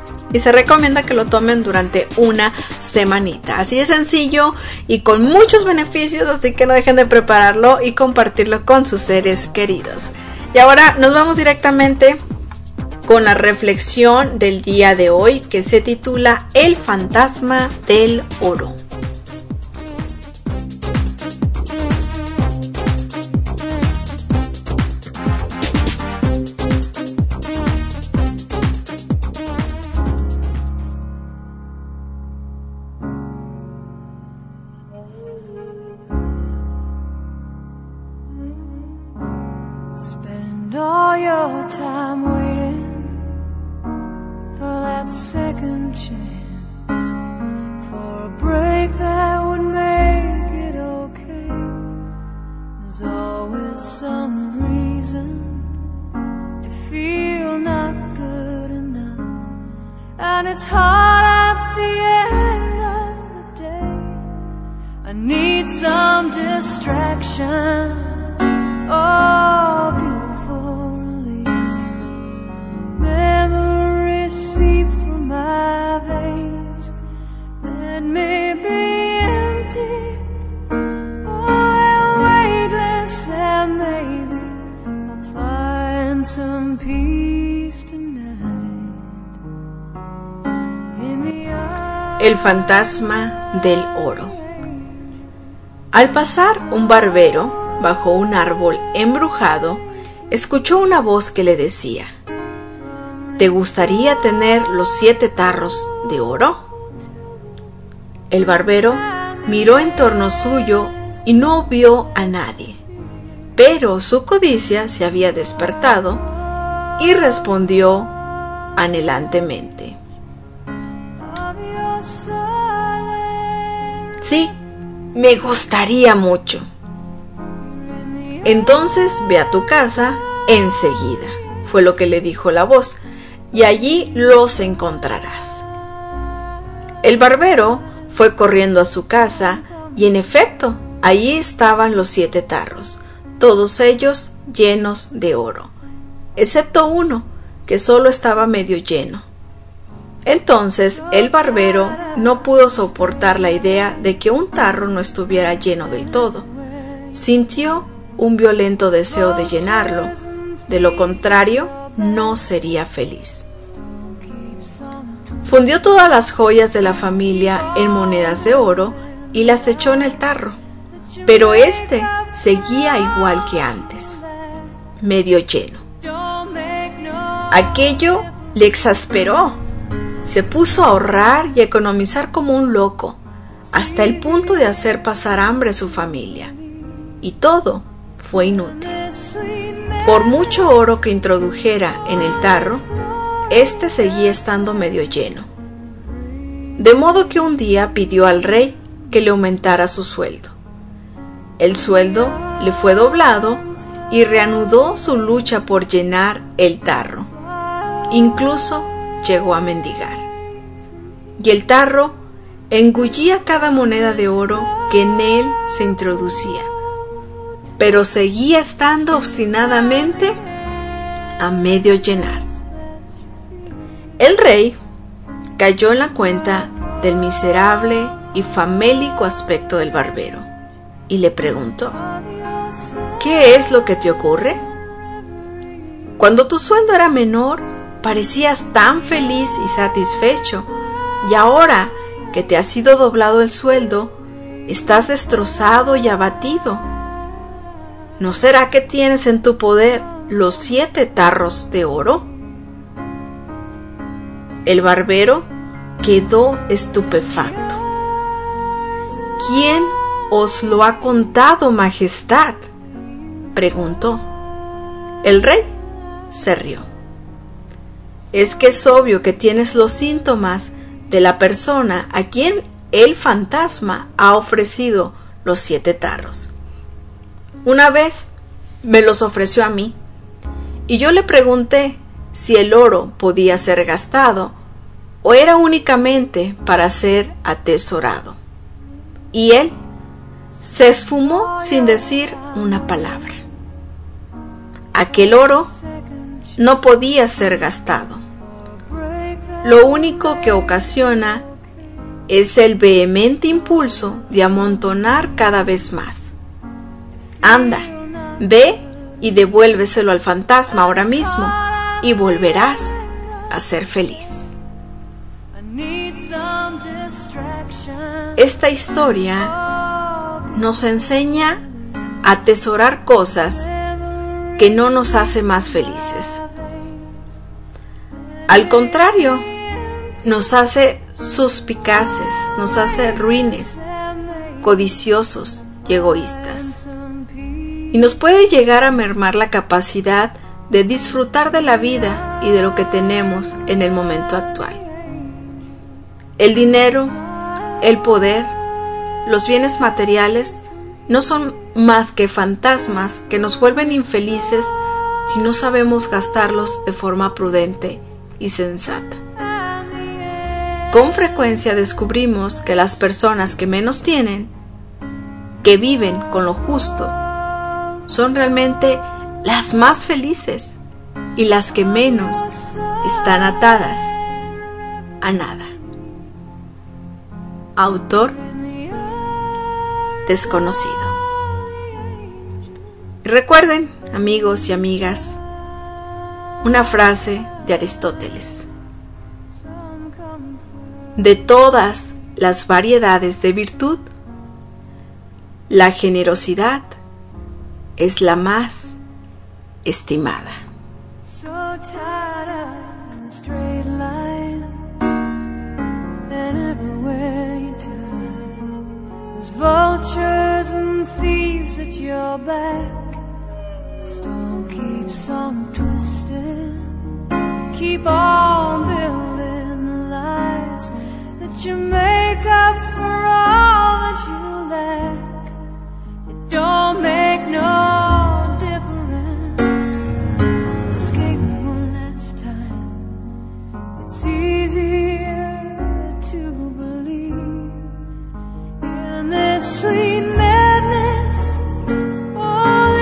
Y se recomienda que lo tomen durante una semanita. Así de sencillo y con muchos beneficios, así que no dejen de prepararlo y compartirlo con sus seres queridos. Y ahora nos vamos directamente con la reflexión del día de hoy, que se titula El fantasma del oro. All your time waiting for that second chance, for a break that would make it okay. There's always some reason to feel not good enough, and it's hard at the end of the day. I need some distraction. Oh, beautiful release. Memories seep from my veins. Let me be empty. Oh, weightless, and maybe I'll find some peace tonight. In the El fantasma del oro. Al pasar un barbero bajo un árbol embrujado, escuchó una voz que le decía: ¿te gustaría tener los 7 tarros de oro? El barbero miró en torno suyo y no vio a nadie, pero su codicia se había despertado y respondió anhelantemente: sí, me gustaría mucho. Entonces ve a tu casa enseguida, fue lo que le dijo la voz, y allí los encontrarás. El barbero fue corriendo a su casa y en efecto, allí estaban los 7 tarros, todos ellos llenos de oro, excepto uno que solo estaba medio lleno. Entonces el barbero no pudo soportar la idea de que un tarro no estuviera lleno del todo. Sintió un violento deseo de llenarlo, de lo contrario no sería feliz. Fundió todas las joyas de la familia en monedas de oro y las echó en el tarro, pero este seguía igual que antes, medio lleno. Aquello le exasperó. Se puso a ahorrar y a economizar como un loco, hasta el punto de hacer pasar hambre a su familia. Y todo fue inútil. Por mucho oro que introdujera en el tarro, este seguía estando medio lleno. De modo que un día pidió al rey que le aumentara su sueldo. El sueldo le fue doblado y reanudó su lucha por llenar el tarro. Incluso llegó a mendigar. Y el tarro engullía cada moneda de oro que en él se introducía, pero seguía estando obstinadamente a medio llenar. El rey cayó en la cuenta del miserable y famélico aspecto del barbero y le preguntó: ¿qué es lo que te ocurre? Cuando tu sueldo era menor, parecías tan feliz y satisfecho, y ahora que te ha sido doblado el sueldo, estás destrozado y abatido. ¿No será que tienes en tu poder los 7 tarros de oro? El barbero quedó estupefacto. ¿Quién os lo ha contado, majestad?, preguntó. El rey se rió. Es que es obvio que tienes los síntomas de la persona a quien el fantasma ha ofrecido los 7 tarros. Una vez me los ofreció a mí, y yo le pregunté si el oro podía ser gastado o era únicamente para ser atesorado. Y él se esfumó sin decir una palabra. Aquel oro no podía ser gastado. Lo único que ocasiona es el vehemente impulso de amontonar cada vez más. Anda, ve y devuélveselo al fantasma ahora mismo y volverás a ser feliz. Esta historia nos enseña a atesorar cosas que no nos hace más felices. Al contrario, nos hace suspicaces, nos hace ruines, codiciosos y egoístas. Y nos puede llegar a mermar la capacidad de disfrutar de la vida y de lo que tenemos en el momento actual. El dinero, el poder, los bienes materiales no son más que fantasmas que nos vuelven infelices si no sabemos gastarlos de forma prudente y sensata. Con frecuencia descubrimos que las personas que menos tienen, que viven con lo justo, son realmente las más felices y las que menos están atadas a nada. Autor desconocido. Y recuerden, amigos y amigas, una frase de Aristóteles: de todas las variedades de virtud, la generosidad es la más estimada. Vultures and thieves at your back. Storm keeps on twisting. Keep on building lies that you make up for all that you lack. It don't make no difference. Escape one last time. It's easier to believe in this sweet madness. Oh,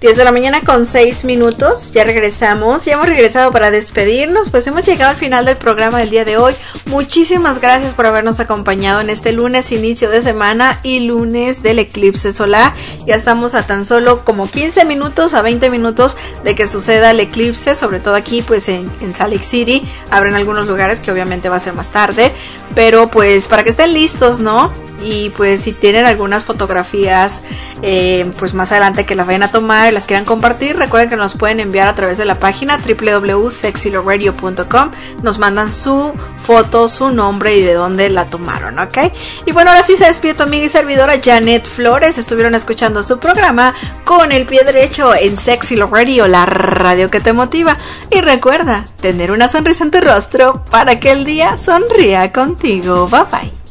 10 de la mañana con 6 minutos, ya regresamos, ya hemos regresado para despedirnos, pues hemos llegado al final del programa del día de hoy. Muchísimas gracias por habernos acompañado en este lunes, inicio de semana y lunes del eclipse solar. Ya estamos a tan solo como 15 minutos a 20 minutos de que suceda el eclipse, sobre todo aquí pues en Salt Lake City. Habrá algunos lugares que obviamente va a ser más tarde, pero pues para que estén listos, ¿no? Y pues si tienen algunas fotografías pues más adelante que las vayan a tomar y las quieran compartir, recuerden que nos pueden enviar a través de la página www.sexyloveradio.com. Nos mandan su foto, su nombre y de dónde la tomaron, ¿ok? Y bueno, ahora sí se despide tu amiga y servidora Janet Flores. Estuvieron escuchando su programa Con el Pie Derecho en Sexy Love Radio, la radio que te motiva. Y recuerda tener una sonrisa en tu rostro para que el día sonría contigo. Bye bye.